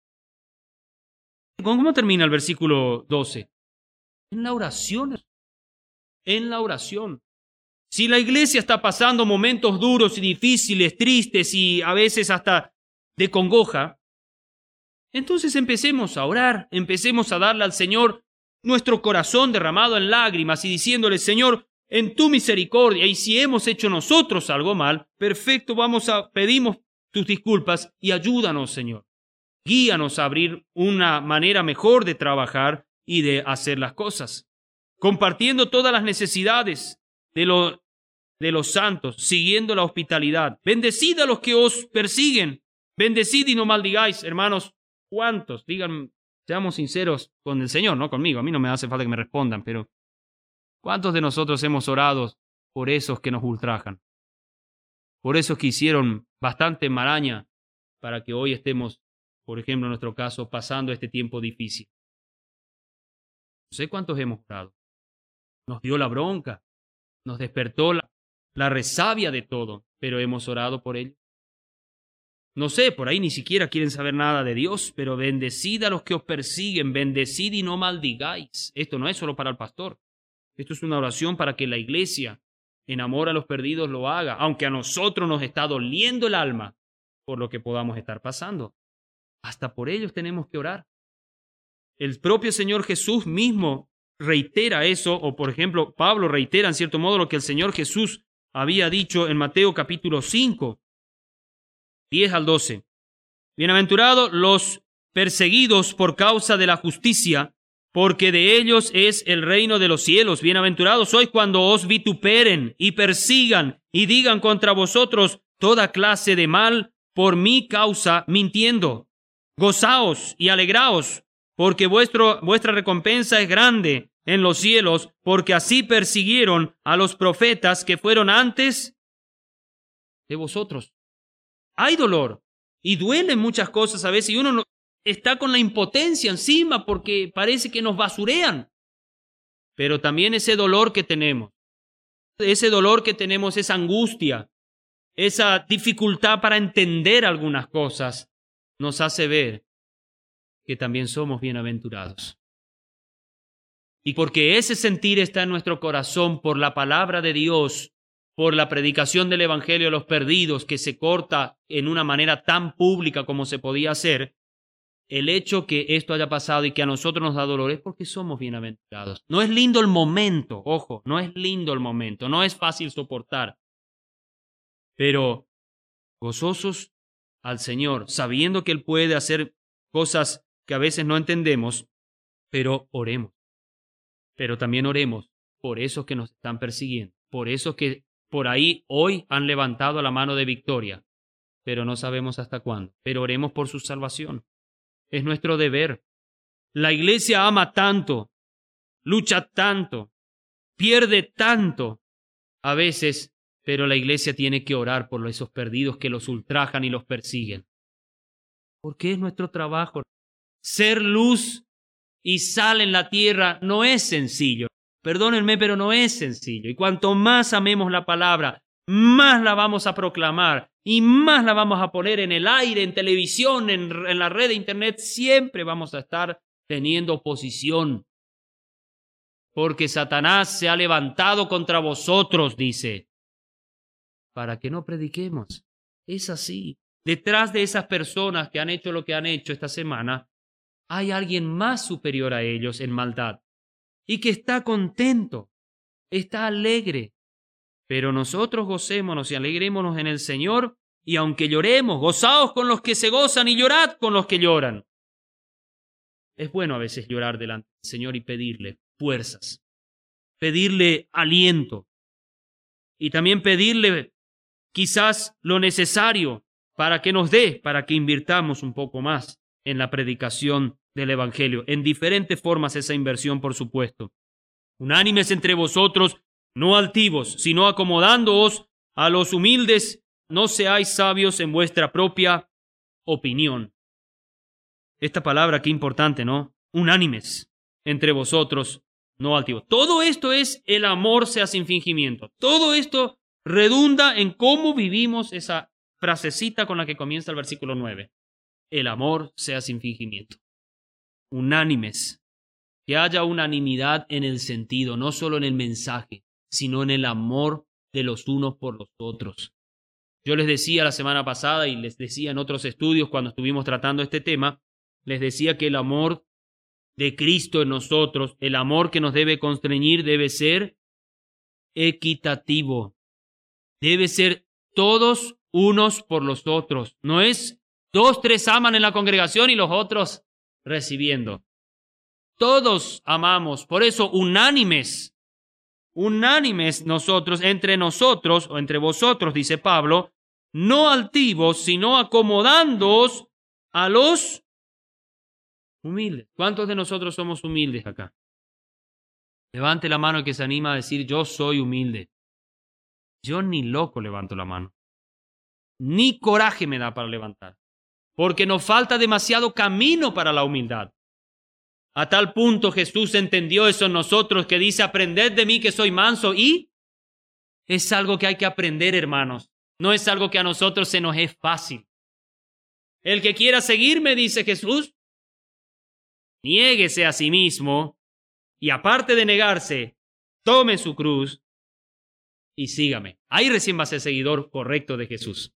¿Cómo termina el versículo 12? En la oración. En la oración. Si la iglesia está pasando momentos duros y difíciles, tristes y a veces hasta de congoja, entonces empecemos a orar, empecemos a darle al Señor nuestro corazón derramado en lágrimas y diciéndole, Señor, en tu misericordia, y si hemos hecho nosotros algo mal, perfecto, pedimos tus disculpas y ayúdanos, Señor. Guíanos a abrir una manera mejor de trabajar y de hacer las cosas, compartiendo todas las necesidades de los santos, siguiendo la hospitalidad. Bendecid a los que os persiguen, bendecid y no maldigáis, hermanos. ¿Cuántos? Digan, seamos sinceros con el Señor, no conmigo. A mí no me hace falta que me respondan, pero ¿cuántos de nosotros hemos orado por esos que nos ultrajan? Por esos que hicieron bastante maraña para que hoy estemos, por ejemplo, en nuestro caso, pasando este tiempo difícil. No sé cuántos hemos orado. Nos dio la bronca, nos despertó la resabia de todo, pero hemos orado por ellos. No sé, por ahí ni siquiera quieren saber nada de Dios, pero bendecid a los que os persiguen, bendecid y no maldigáis. Esto no es solo para el pastor. Esto es una oración para que la iglesia, en amor a los perdidos, lo haga, aunque a nosotros nos está doliendo el alma por lo que podamos estar pasando. Hasta por ellos tenemos que orar. El propio Señor Jesús mismo reitera eso, o por ejemplo, Pablo reitera en cierto modo lo que el Señor Jesús había dicho en Mateo capítulo 5, 10 al 12. Bienaventurados los perseguidos por causa de la justicia, porque de ellos es el reino de los cielos. Bienaventurados sois cuando os vituperen y persigan y digan contra vosotros toda clase de mal por mi causa, mintiendo. Gozaos y alegraos, porque vuestra recompensa es grande en los cielos, porque así persiguieron a los profetas que fueron antes de vosotros. Hay dolor y duelen muchas cosas a veces y uno está con la impotencia encima porque parece que nos basurean. Pero también ese dolor que tenemos, esa angustia, esa dificultad para entender algunas cosas, nos hace ver que también somos bienaventurados. Y porque ese sentir está en nuestro corazón por la palabra de Dios, por la predicación del Evangelio a los perdidos, que se corta en una manera tan pública como se podía hacer, el hecho que esto haya pasado y que a nosotros nos da dolor es porque somos bienaventurados. No es lindo el momento, ojo, no es lindo el momento, no es fácil soportar, pero gozosos al Señor, sabiendo que Él puede hacer cosas que a veces no entendemos, pero oremos. Pero también oremos por esos que nos están persiguiendo, por esos que por ahí hoy han levantado la mano de victoria, pero no sabemos hasta cuándo. Pero oremos por su salvación. Es nuestro deber. La iglesia ama tanto, lucha tanto, pierde tanto a veces, pero la iglesia tiene que orar por esos perdidos que los ultrajan y los persiguen. Porque es nuestro trabajo. Ser luz y sal en la tierra no es sencillo. Perdónenme, pero no es sencillo. Y cuanto más amemos la palabra, más la vamos a proclamar y más la vamos a poner en el aire, en televisión, en la red de internet. Siempre vamos a estar teniendo oposición. Porque Satanás se ha levantado contra vosotros, dice, para que no prediquemos. Es así. Detrás de esas personas que han hecho lo que han hecho esta semana, hay alguien más superior a ellos en maldad y que está contento, está alegre. Pero nosotros gocémonos y alegrémonos en el Señor Y aunque lloremos, gozaos con los que se gozan y llorad con los que lloran. Es bueno a veces llorar delante del Señor y pedirle fuerzas, pedirle aliento y también pedirle quizás lo necesario para que nos dé, para que invirtamos un poco más en la predicación del Evangelio. En diferentes formas esa inversión, por supuesto. Unánimes entre vosotros, no altivos, sino acomodándoos a los humildes. No seáis sabios en vuestra propia opinión. Esta palabra, qué importante, ¿no? Unánimes entre vosotros, no altivos. Todo esto es el amor sea sin fingimiento. Todo esto redunda en cómo vivimos esa frasecita con la que comienza el versículo 9. El amor sea sin fingimiento. Unánimes. Que haya unanimidad en el sentido, no solo en el mensaje, sino en el amor de los unos por los otros. Yo les decía la semana pasada y les decía en otros estudios cuando estuvimos tratando este tema, les decía que el amor de Cristo en nosotros, el amor que nos debe constreñir, debe ser equitativo. Debe ser todos unos por los otros. No es 2, 3 aman en la congregación y los otros recibiendo. Todos amamos, por eso unánimes nosotros, o entre vosotros, dice Pablo, no altivos, sino acomodándoos a los humildes. ¿Cuántos de nosotros somos humildes acá? Levante la mano el que se anima a decir, yo soy humilde. Yo ni loco levanto la mano. Ni coraje me da para levantar. Porque nos falta demasiado camino para la humildad. A tal punto Jesús entendió eso en nosotros que dice, aprended de mí que soy manso, y es algo que hay que aprender, hermanos. No es algo que a nosotros se nos es fácil. El que quiera seguirme, dice Jesús, niéguese a sí mismo y aparte de negarse, tome su cruz y sígame. Ahí recién va a ser seguidor correcto de Jesús.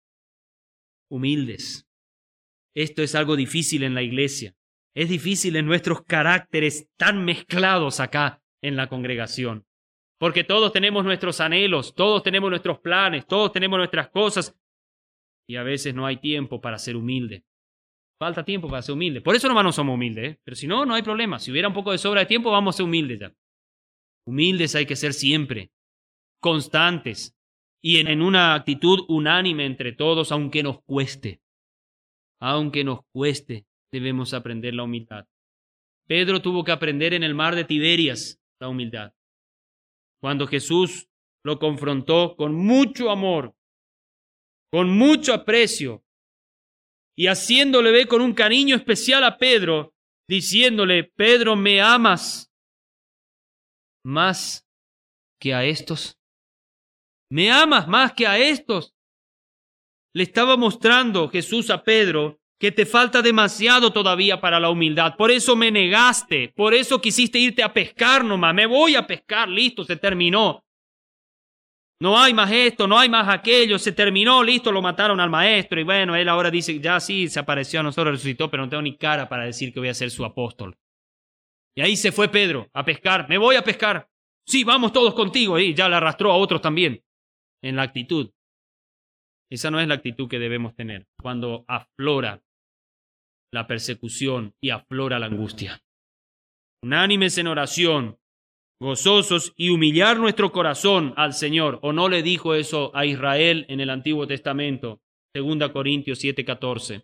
Humildes. Esto es algo difícil en la iglesia. Es difícil en nuestros caracteres tan mezclados acá en la congregación. Porque todos tenemos nuestros anhelos, todos tenemos nuestros planes, todos tenemos nuestras cosas. Y a veces no hay tiempo para ser humilde. Falta tiempo para ser humilde. Por eso nomás no somos humildes, Pero si no, no hay problema. Si hubiera un poco de sobra de tiempo, vamos a ser humildes ya. Humildes hay que ser siempre. Constantes. Y en una actitud unánime entre todos, aunque nos cueste. Aunque nos cueste, debemos aprender la humildad. Pedro tuvo que aprender en el mar de Tiberias la humildad. Cuando Jesús lo confrontó con mucho amor, con mucho aprecio, y haciéndole ver con un cariño especial a Pedro, diciéndole, Pedro, ¿me amas más que a estos? ¿Me amas más que a estos? Le estaba mostrando Jesús a Pedro que te falta demasiado todavía para la humildad. Por eso me negaste, por eso quisiste irte a pescar nomás. Me voy a pescar, listo, se terminó. No hay más esto, no hay más aquello, se terminó, listo, lo mataron al maestro. Y bueno, él ahora dice, ya sí, se apareció a nosotros, resucitó, pero no tengo ni cara para decir que voy a ser su apóstol. Y ahí se fue Pedro a pescar, me voy a pescar. Sí, vamos todos contigo. Y ya le arrastró a otros también en la actitud. Esa no es la actitud que debemos tener cuando aflora la persecución y aflora la angustia. Unánimes en oración, gozosos y humillar nuestro corazón al Señor. ¿O no le dijo eso a Israel en el Antiguo Testamento? 2 Corintios 7:14.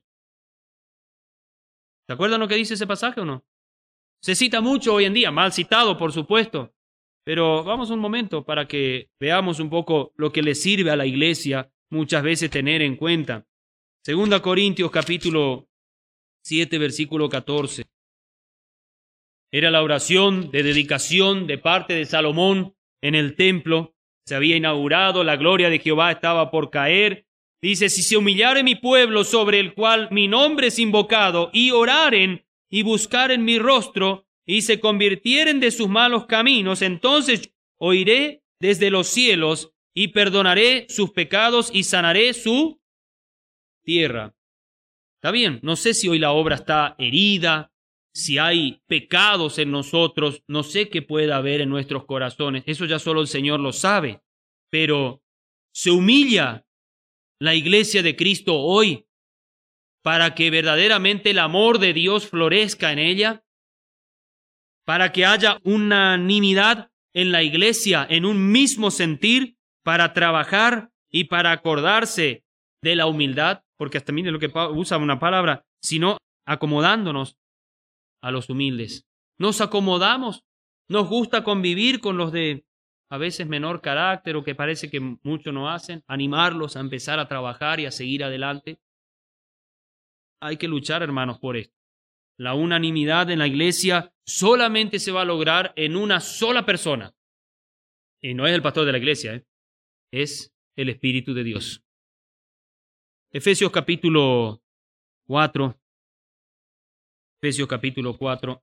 ¿Se acuerdan lo que dice ese pasaje o no? Se cita mucho hoy en día, mal citado por supuesto, pero vamos un momento para que veamos un poco lo que le sirve a la iglesia muchas veces tener en cuenta. 2 Corintios capítulo 7, versículo 14. Era la oración de dedicación de parte de Salomón en el templo. Se había inaugurado, la gloria de Jehová estaba por caer. Dice, si se humillare mi pueblo sobre el cual mi nombre es invocado, y oraren y buscaren mi rostro, y se convirtieren de sus malos caminos, entonces oiré desde los cielos y perdonaré sus pecados y sanaré su tierra. Está bien, no sé si hoy la obra está herida, si hay pecados en nosotros, no sé qué pueda haber en nuestros corazones, eso ya solo el Señor lo sabe, pero se humilla la iglesia de Cristo hoy para que verdaderamente el amor de Dios florezca en ella? Para que haya unanimidad en la iglesia, en un mismo sentir, para trabajar y para acordarse de la humildad, porque hasta mire lo que usa una palabra, sino acomodándonos a los humildes. Nos acomodamos, nos gusta convivir con los de a veces menor carácter o que parece que muchos no hacen, animarlos a empezar a trabajar y a seguir adelante. Hay que luchar, hermanos, por esto. La unanimidad en la iglesia solamente se va a lograr en una sola persona. Y no es el pastor de la iglesia, es el Espíritu de Dios. Efesios capítulo 4. Efesios capítulo 4.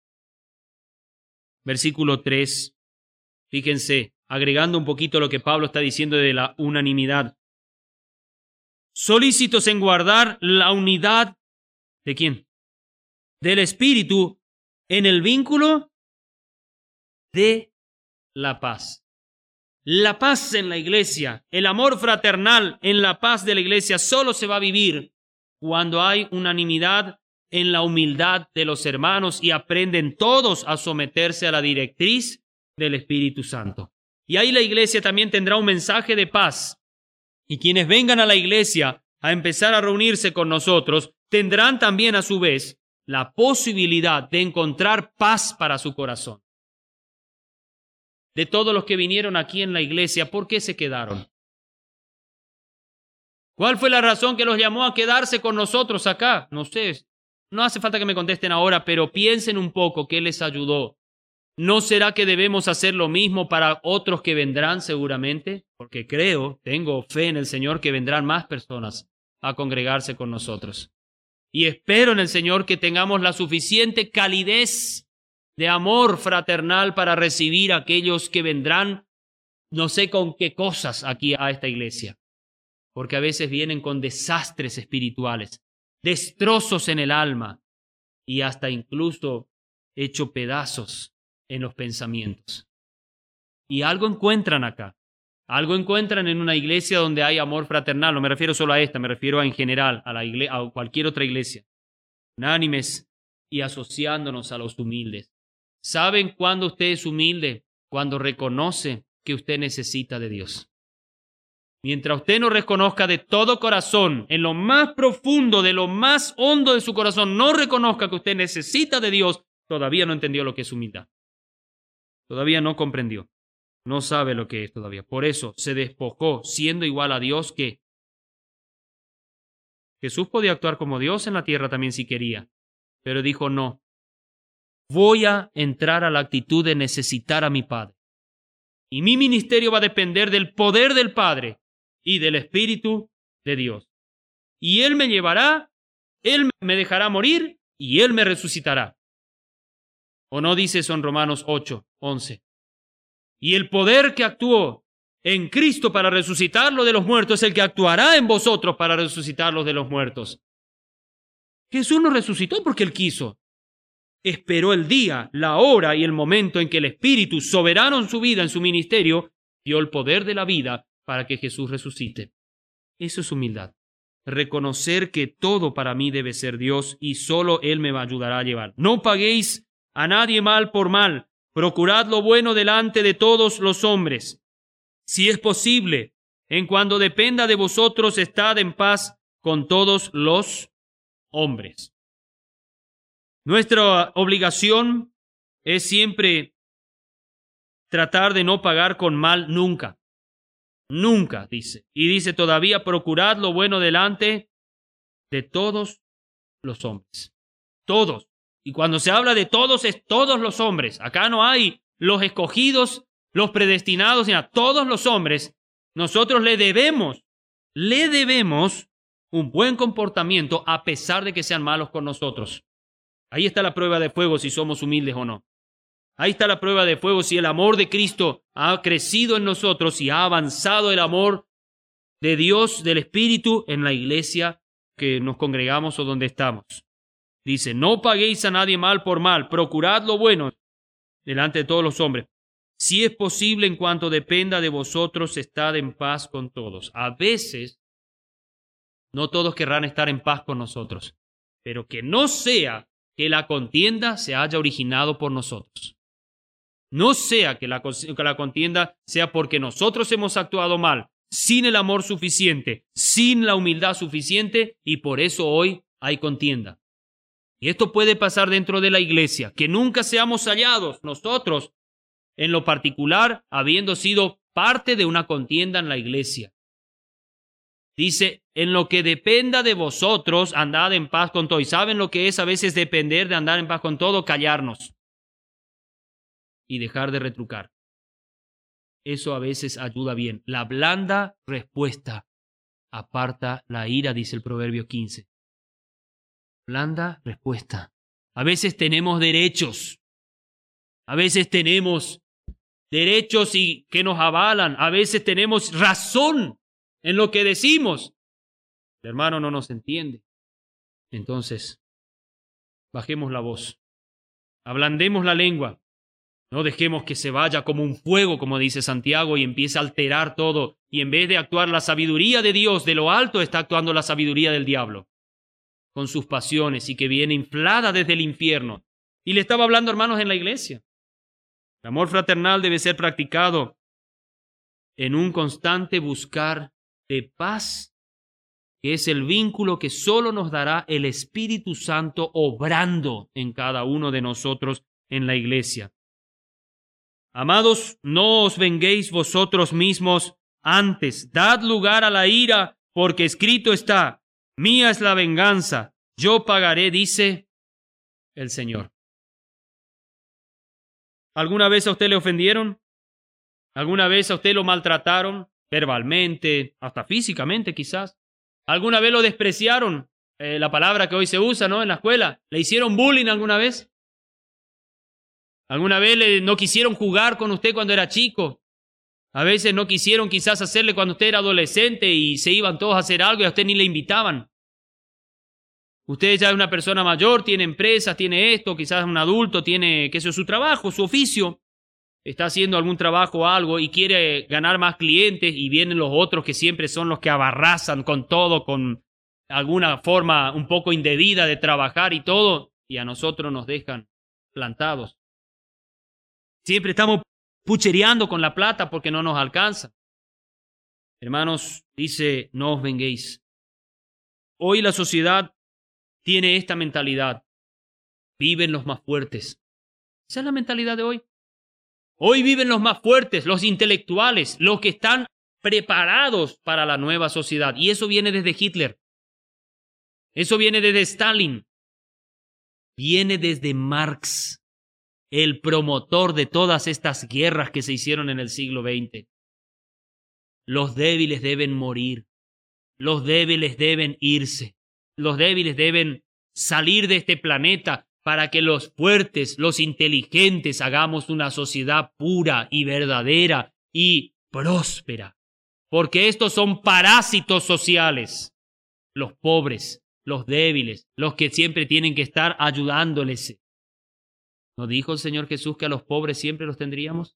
Versículo 3. Fíjense, agregando un poquito lo que Pablo está diciendo de la unanimidad. Solícitos en guardar la unidad, ¿de quién? Del Espíritu en el vínculo de la paz. La paz en la iglesia, el amor fraternal en la paz de la iglesia solo se va a vivir cuando hay unanimidad en la humildad de los hermanos y aprenden todos a someterse a la directriz del Espíritu Santo. Y ahí la iglesia también tendrá un mensaje de paz. Y quienes vengan a la iglesia a empezar a reunirse con nosotros tendrán también a su vez la posibilidad de encontrar paz para su corazón. De todos los que vinieron aquí en la iglesia, ¿por qué se quedaron? ¿Cuál fue la razón que los llamó a quedarse con nosotros acá? No sé, no hace falta que me contesten ahora, pero piensen un poco qué les ayudó. ¿No será que debemos hacer lo mismo para otros que vendrán seguramente? Porque tengo fe en el Señor que vendrán más personas a congregarse con nosotros. Y espero en el Señor que tengamos la suficiente calidez de amor fraternal para recibir a aquellos que vendrán, no sé con qué cosas aquí a esta iglesia. Porque a veces vienen con desastres espirituales, destrozos en el alma y hasta incluso hecho pedazos en los pensamientos. Y algo encuentran acá. Algo encuentran en una iglesia donde hay amor fraternal. No me refiero solo a esta, me refiero en general a cualquier otra iglesia. Unánimes y asociándonos a los humildes. ¿Saben cuándo usted es humilde? Cuando reconoce que usted necesita de Dios. Mientras usted no reconozca de todo corazón, en lo más profundo, de lo más hondo de su corazón, no reconozca que usted necesita de Dios, todavía no entendió lo que es humildad. Todavía no comprendió. No sabe lo que es todavía. Por eso se despojó, siendo igual a Dios, que Jesús podía actuar como Dios en la tierra también si quería. Pero dijo, no. Voy a entrar a la actitud de necesitar a mi Padre. Y mi ministerio va a depender del poder del Padre y del Espíritu de Dios. Y Él me llevará, Él me dejará morir y Él me resucitará. ¿O no dice eso en Romanos 8:11? Y el poder que actuó en Cristo para resucitarlo de los muertos es el que actuará en vosotros para resucitarlos de los muertos. Jesús no resucitó porque Él quiso. Esperó el día, la hora y el momento en que el Espíritu, soberano en su vida, en su ministerio, dio el poder de la vida para que Jesús resucite. Eso es humildad. Reconocer que todo para mí debe ser Dios y solo Él me va a ayudar a llevar. No paguéis a nadie mal por mal. Procurad lo bueno delante de todos los hombres. Si es posible, en cuanto dependa de vosotros, estad en paz con todos los hombres. Nuestra obligación es siempre tratar de no pagar con mal nunca. Nunca, dice. Y dice todavía, procurad lo bueno delante de todos los hombres. Todos. Y cuando se habla de todos, es todos los hombres. Acá no hay los escogidos, los predestinados, sino a todos los hombres. Nosotros le debemos un buen comportamiento a pesar de que sean malos con nosotros. Ahí está la prueba de fuego si somos humildes o no. Ahí está la prueba de fuego si el amor de Cristo ha crecido en nosotros y ha avanzado el amor de Dios, del Espíritu, en la iglesia que nos congregamos o donde estamos. Dice, no paguéis a nadie mal por mal, procurad lo bueno delante de todos los hombres. Si es posible, en cuanto dependa de vosotros, estad en paz con todos. A veces No todos querrán estar en paz con nosotros, pero que no sea que la contienda se haya originado por nosotros. No sea que la contienda sea porque nosotros hemos actuado mal, sin el amor suficiente, sin la humildad suficiente, y por eso hoy hay contienda. Y esto puede pasar dentro de la iglesia, que nunca seamos hallados nosotros, en lo particular, habiendo sido parte de una contienda en la iglesia. Dice, en lo que dependa de vosotros, andad en paz con todo. ¿Y saben lo que es a veces depender de andar en paz con todo? Callarnos y dejar de retrucar. Eso a veces ayuda bien. La blanda respuesta aparta la ira, dice el Proverbio 15. Blanda respuesta. A veces tenemos derechos. A veces tenemos derechos y que nos avalan. A veces tenemos razón en lo que decimos. El hermano no nos entiende. Entonces, bajemos la voz. Ablandemos la lengua. No dejemos que se vaya como un fuego, como dice Santiago, y empiece a alterar todo. Y en vez de actuar la sabiduría de Dios de lo alto, está actuando la sabiduría del diablo, con sus pasiones, y que viene inflada desde el infierno. Y le estaba hablando, hermanos, en la iglesia. El amor fraternal debe ser practicado en un constante buscar de paz, que es el vínculo que solo nos dará el Espíritu Santo obrando en cada uno de nosotros en la iglesia. Amados, no os venguéis vosotros mismos antes, dad lugar a la ira, porque escrito está, mía es la venganza, yo pagaré, dice el Señor. ¿Alguna vez a usted le ofendieron? ¿Alguna vez a usted lo maltrataron? Verbalmente, hasta físicamente quizás. ¿Alguna vez lo despreciaron? La palabra que hoy se usa, ¿no? En la escuela. ¿Le hicieron bullying alguna vez? ¿Alguna vez no quisieron jugar con usted cuando era chico? A veces no quisieron quizás hacerle cuando usted era adolescente y se iban todos a hacer algo y a usted ni le invitaban. Usted ya es una persona mayor, tiene empresas, tiene esto, quizás un adulto, tiene, qué sé yo, su trabajo, su oficio. Está haciendo algún trabajo o algo y quiere ganar más clientes y vienen los otros que siempre son los que abarrazan con todo, con alguna forma un poco indebida de trabajar y todo, y a nosotros nos dejan plantados. Siempre estamos puchereando con la plata porque no nos alcanza. Hermanos, dice, no os venguéis. Hoy la sociedad tiene esta mentalidad. Viven los más fuertes. Esa es la mentalidad de hoy. Hoy viven los más fuertes, los intelectuales, los que están preparados para la nueva sociedad. Y eso viene desde Hitler. Eso viene desde Stalin. Viene desde Marx, el promotor de todas estas guerras que se hicieron en el siglo XX. Los débiles deben morir. Los débiles deben irse. Los débiles deben salir de este planeta para que los fuertes, los inteligentes, hagamos una sociedad pura y verdadera y próspera. Porque estos son parásitos sociales. Los pobres, los débiles, los que siempre tienen que estar ayudándoles. ¿No dijo el Señor Jesús que a los pobres siempre los tendríamos?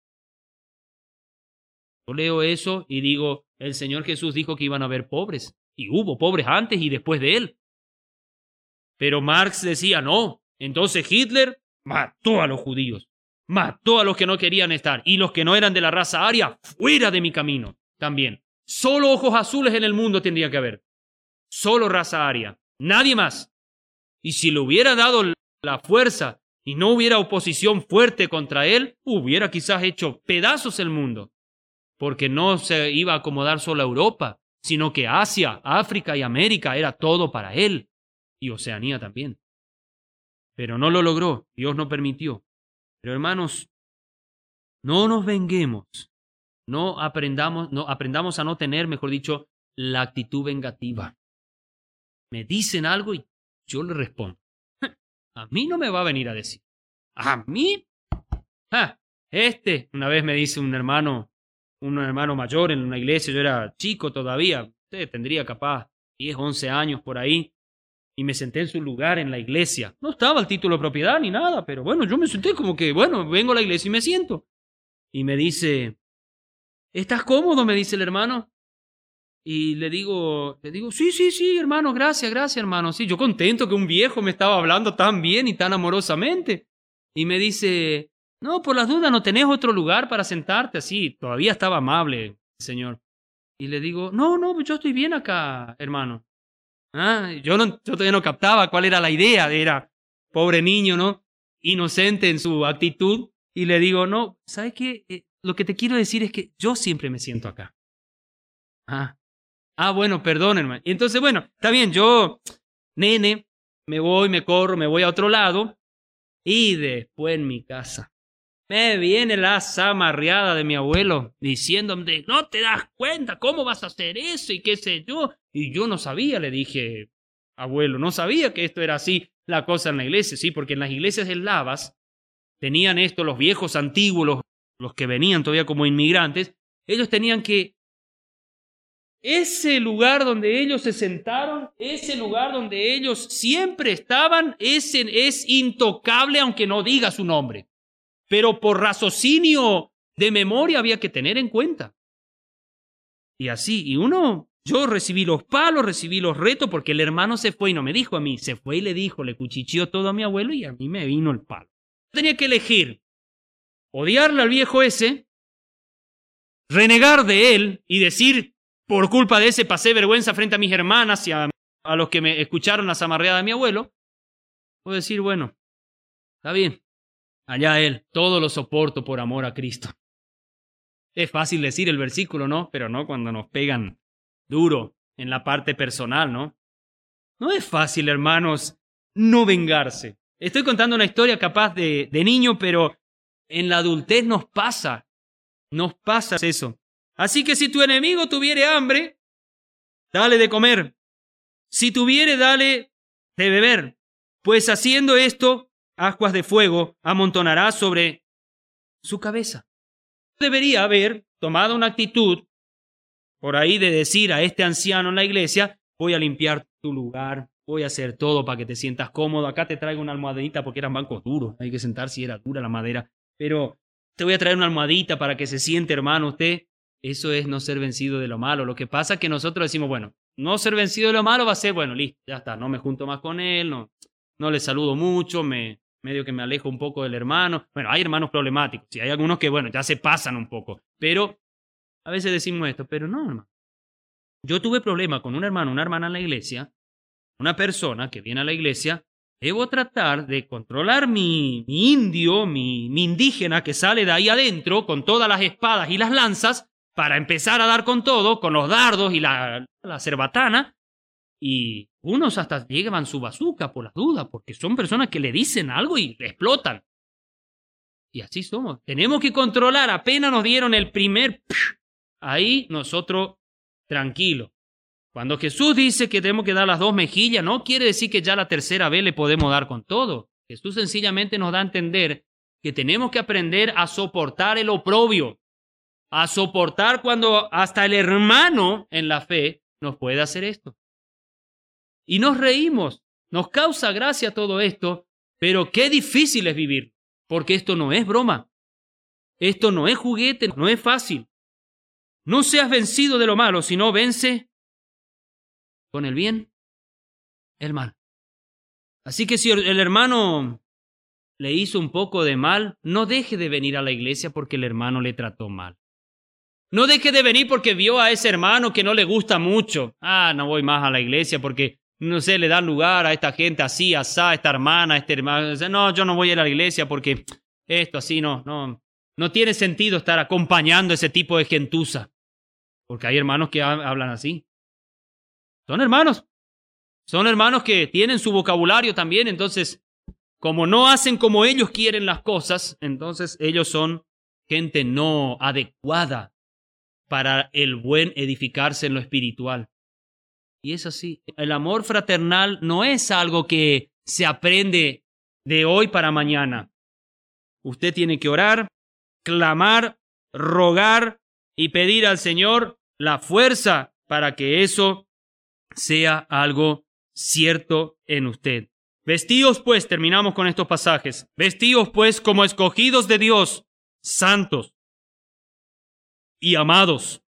Yo leo eso y digo, el Señor Jesús dijo que iban a haber pobres. Y hubo pobres antes y después de él. Pero Marx decía, no. Entonces Hitler mató a los judíos. Mató a los que no querían estar. Y los que no eran de la raza aria, fuera de mi camino también. Solo ojos azules en el mundo tendría que haber. Solo raza aria. Nadie más. Y si le hubiera dado la fuerza y no hubiera oposición fuerte contra él, hubiera quizás hecho pedazos el mundo. Porque no se iba a acomodar solo a Europa, sino que Asia, África y América era todo para él. Y Oceanía también. Pero no lo logró, Dios no permitió. Pero hermanos, no nos venguemos, aprendamos a no tener, mejor dicho, la actitud vengativa. Me dicen algo y yo le respondo. A mí no me va a venir a decir. ¿A mí? Una vez me dice un hermano mayor en una iglesia, yo era chico todavía, usted tendría capaz 10, 11 años por ahí, y me senté en su lugar en la iglesia. No estaba el título de propiedad ni nada, pero bueno, yo me senté como que, bueno, vengo a la iglesia y me siento. Y me dice, ¿estás cómodo?, me dice el hermano. Y le digo, sí, hermano, gracias, hermano. Sí, yo contento que un viejo me estaba hablando tan bien y tan amorosamente. Y me dice, no, por las dudas, ¿no tenés otro lugar para sentarte? Así, todavía estaba amable el señor. Y le digo, no, yo estoy bien acá, hermano. Yo todavía no captaba cuál era la idea. Era pobre niño, ¿no? Inocente en su actitud. Y le digo, no, ¿sabes qué? Lo que te quiero decir es que yo siempre me siento acá. Bueno, perdón, hermano. Y entonces, bueno, está bien, yo, nene, me voy a otro lado. Y después en mi casa me viene la zamarreada de mi abuelo diciéndome, no te das cuenta, ¿cómo vas a hacer eso? Y qué sé yo. Y yo no sabía, le dije, abuelo, no sabía que esto era así la cosa en la iglesia. Sí, porque en las iglesias eslavas tenían esto, los viejos antiguos, los que venían todavía como inmigrantes, ellos tenían que ese lugar donde ellos se sentaron, ese lugar donde ellos siempre estaban, es intocable aunque no diga su nombre. Pero por raciocinio de memoria había que tener en cuenta. Y así, yo recibí los palos, recibí los retos, porque el hermano se fue y no me dijo a mí, se fue y le dijo, le cuchicheó todo a mi abuelo y a mí me vino el palo. Tenía que elegir, odiarle al viejo ese, renegar de él y decir, por culpa de ese pasé vergüenza frente a mis hermanas y a los que me escucharon la zamarreada de mi abuelo, o decir, bueno, está bien, allá él, todo lo soporto por amor a Cristo. Es fácil decir el versículo, ¿no? Pero no cuando nos pegan duro en la parte personal, ¿no? No es fácil, hermanos, no vengarse. Estoy contando una historia capaz de niño, pero en la adultez nos pasa eso. Así que si tu enemigo tuviere hambre, dale de comer. Si tuviere, dale de beber. Pues haciendo esto, ascuas de fuego amontonará sobre su cabeza. Debería haber tomado una actitud por ahí de decir a este anciano en la iglesia, voy a limpiar tu lugar, voy a hacer todo para que te sientas cómodo. Acá te traigo una almohadita porque eran bancos duros, hay que sentar si era dura la madera. Pero te voy a traer una almohadita para que se siente, hermano, usted. Eso es no ser vencido de lo malo. Lo que pasa es que nosotros decimos, bueno, no ser vencido de lo malo va a ser, bueno, listo, ya está, no me junto más con él, no le saludo mucho, medio que me alejo un poco del hermano. Bueno, hay hermanos problemáticos, sí, hay algunos que, bueno, ya se pasan un poco, pero a veces decimos esto, pero no, hermano. Yo tuve problema con un hermano, una hermana en la iglesia, una persona que viene a la iglesia, debo tratar de controlar mi indio, mi indígena que sale de ahí adentro con todas las espadas y las lanzas, para empezar a dar con todo, con los dardos y la cerbatana, y unos hasta llevan su bazooka por las dudas, porque son personas que le dicen algo y le explotan. Y así somos. Tenemos que controlar, apenas nos dieron el primer, ahí nosotros tranquilos. Cuando Jesús dice que tenemos que dar las 2 mejillas, no quiere decir que ya la tercera vez le podemos dar con todo. Jesús sencillamente nos da a entender que tenemos que aprender a soportar el oprobio, a soportar cuando hasta el hermano en la fe nos puede hacer esto. Y nos reímos, nos causa gracia todo esto, pero qué difícil es vivir, porque esto no es broma, esto no es juguete, no es fácil. No seas vencido de lo malo, sino vence con el bien el mal. Así que si el hermano le hizo un poco de mal, no deje de venir a la iglesia porque el hermano le trató mal. No deje de venir porque vio a ese hermano que no le gusta mucho. No voy más a la iglesia porque, no sé, le dan lugar a esta gente así, asá, a esta hermana, a este hermano. No, yo no voy a ir a la iglesia porque esto así no tiene sentido estar acompañando a ese tipo de gentuza. Porque hay hermanos que hablan así. Son hermanos que tienen su vocabulario también, entonces, como no hacen como ellos quieren las cosas, entonces ellos son gente no adecuada para el buen edificarse en lo espiritual. Y es así. El amor fraternal no es algo que se aprende de hoy para mañana. Usted tiene que orar, clamar, rogar y pedir al Señor la fuerza para que eso sea algo cierto en usted. Vestíos pues, terminamos con estos pasajes, vestíos pues como escogidos de Dios, santos y amados,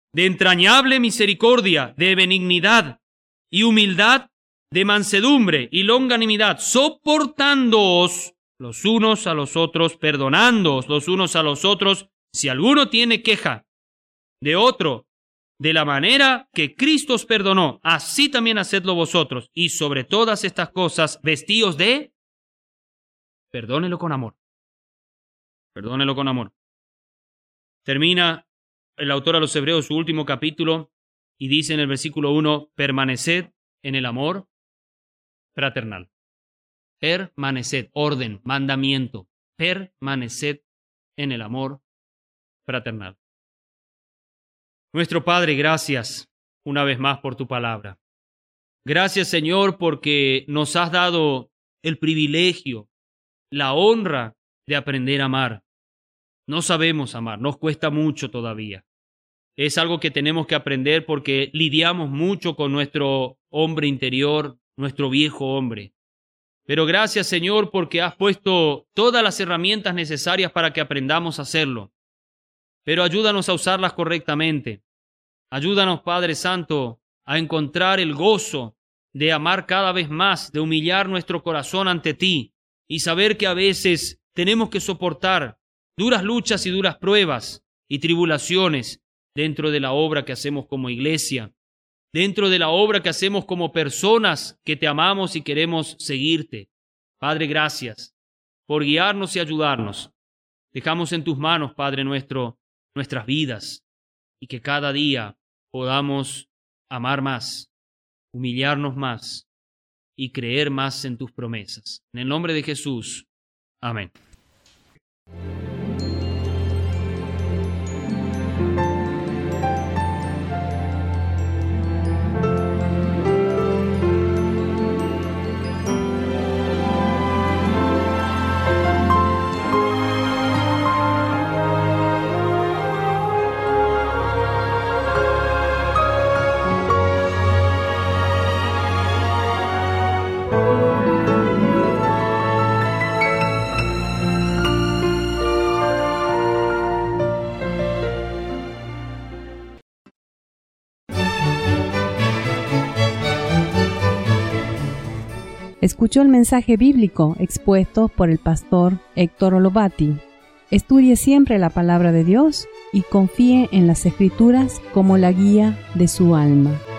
de entrañable misericordia, de benignidad y humildad, de mansedumbre y longanimidad, soportándoos los unos a los otros, perdonándoos los unos a los otros, si alguno tiene queja de otro, de la manera que Cristo os perdonó, así también hacedlo vosotros. Y sobre todas estas cosas, vestíos de... Perdónelo con amor. Perdónelo con amor. Termina el autor a los Hebreos su último capítulo y dice en el versículo 1, permaneced en el amor fraternal. Permaneced, orden, mandamiento. Permaneced en el amor fraternal. Nuestro Padre, gracias una vez más por tu palabra. Gracias, Señor, porque nos has dado el privilegio, la honra de aprender a amar. No sabemos amar, nos cuesta mucho todavía. Es algo que tenemos que aprender porque lidiamos mucho con nuestro hombre interior, nuestro viejo hombre. Pero gracias, Señor, porque has puesto todas las herramientas necesarias para que aprendamos a hacerlo. Pero ayúdanos a usarlas correctamente. Ayúdanos, Padre Santo, a encontrar el gozo de amar cada vez más, de humillar nuestro corazón ante ti y saber que a veces tenemos que soportar duras luchas y duras pruebas y tribulaciones dentro de la obra que hacemos como iglesia, dentro de la obra que hacemos como personas que te amamos y queremos seguirte. Padre, gracias por guiarnos y ayudarnos. Dejamos en tus manos, Padre nuestro, nuestras vidas y que cada día podamos amar más, humillarnos más y creer más en tus promesas. En el nombre de Jesús. Amén. Escuchó el mensaje bíblico expuesto por el pastor Héctor Olovati. Estudie siempre la palabra de Dios y confíe en las Escrituras como la guía de su alma.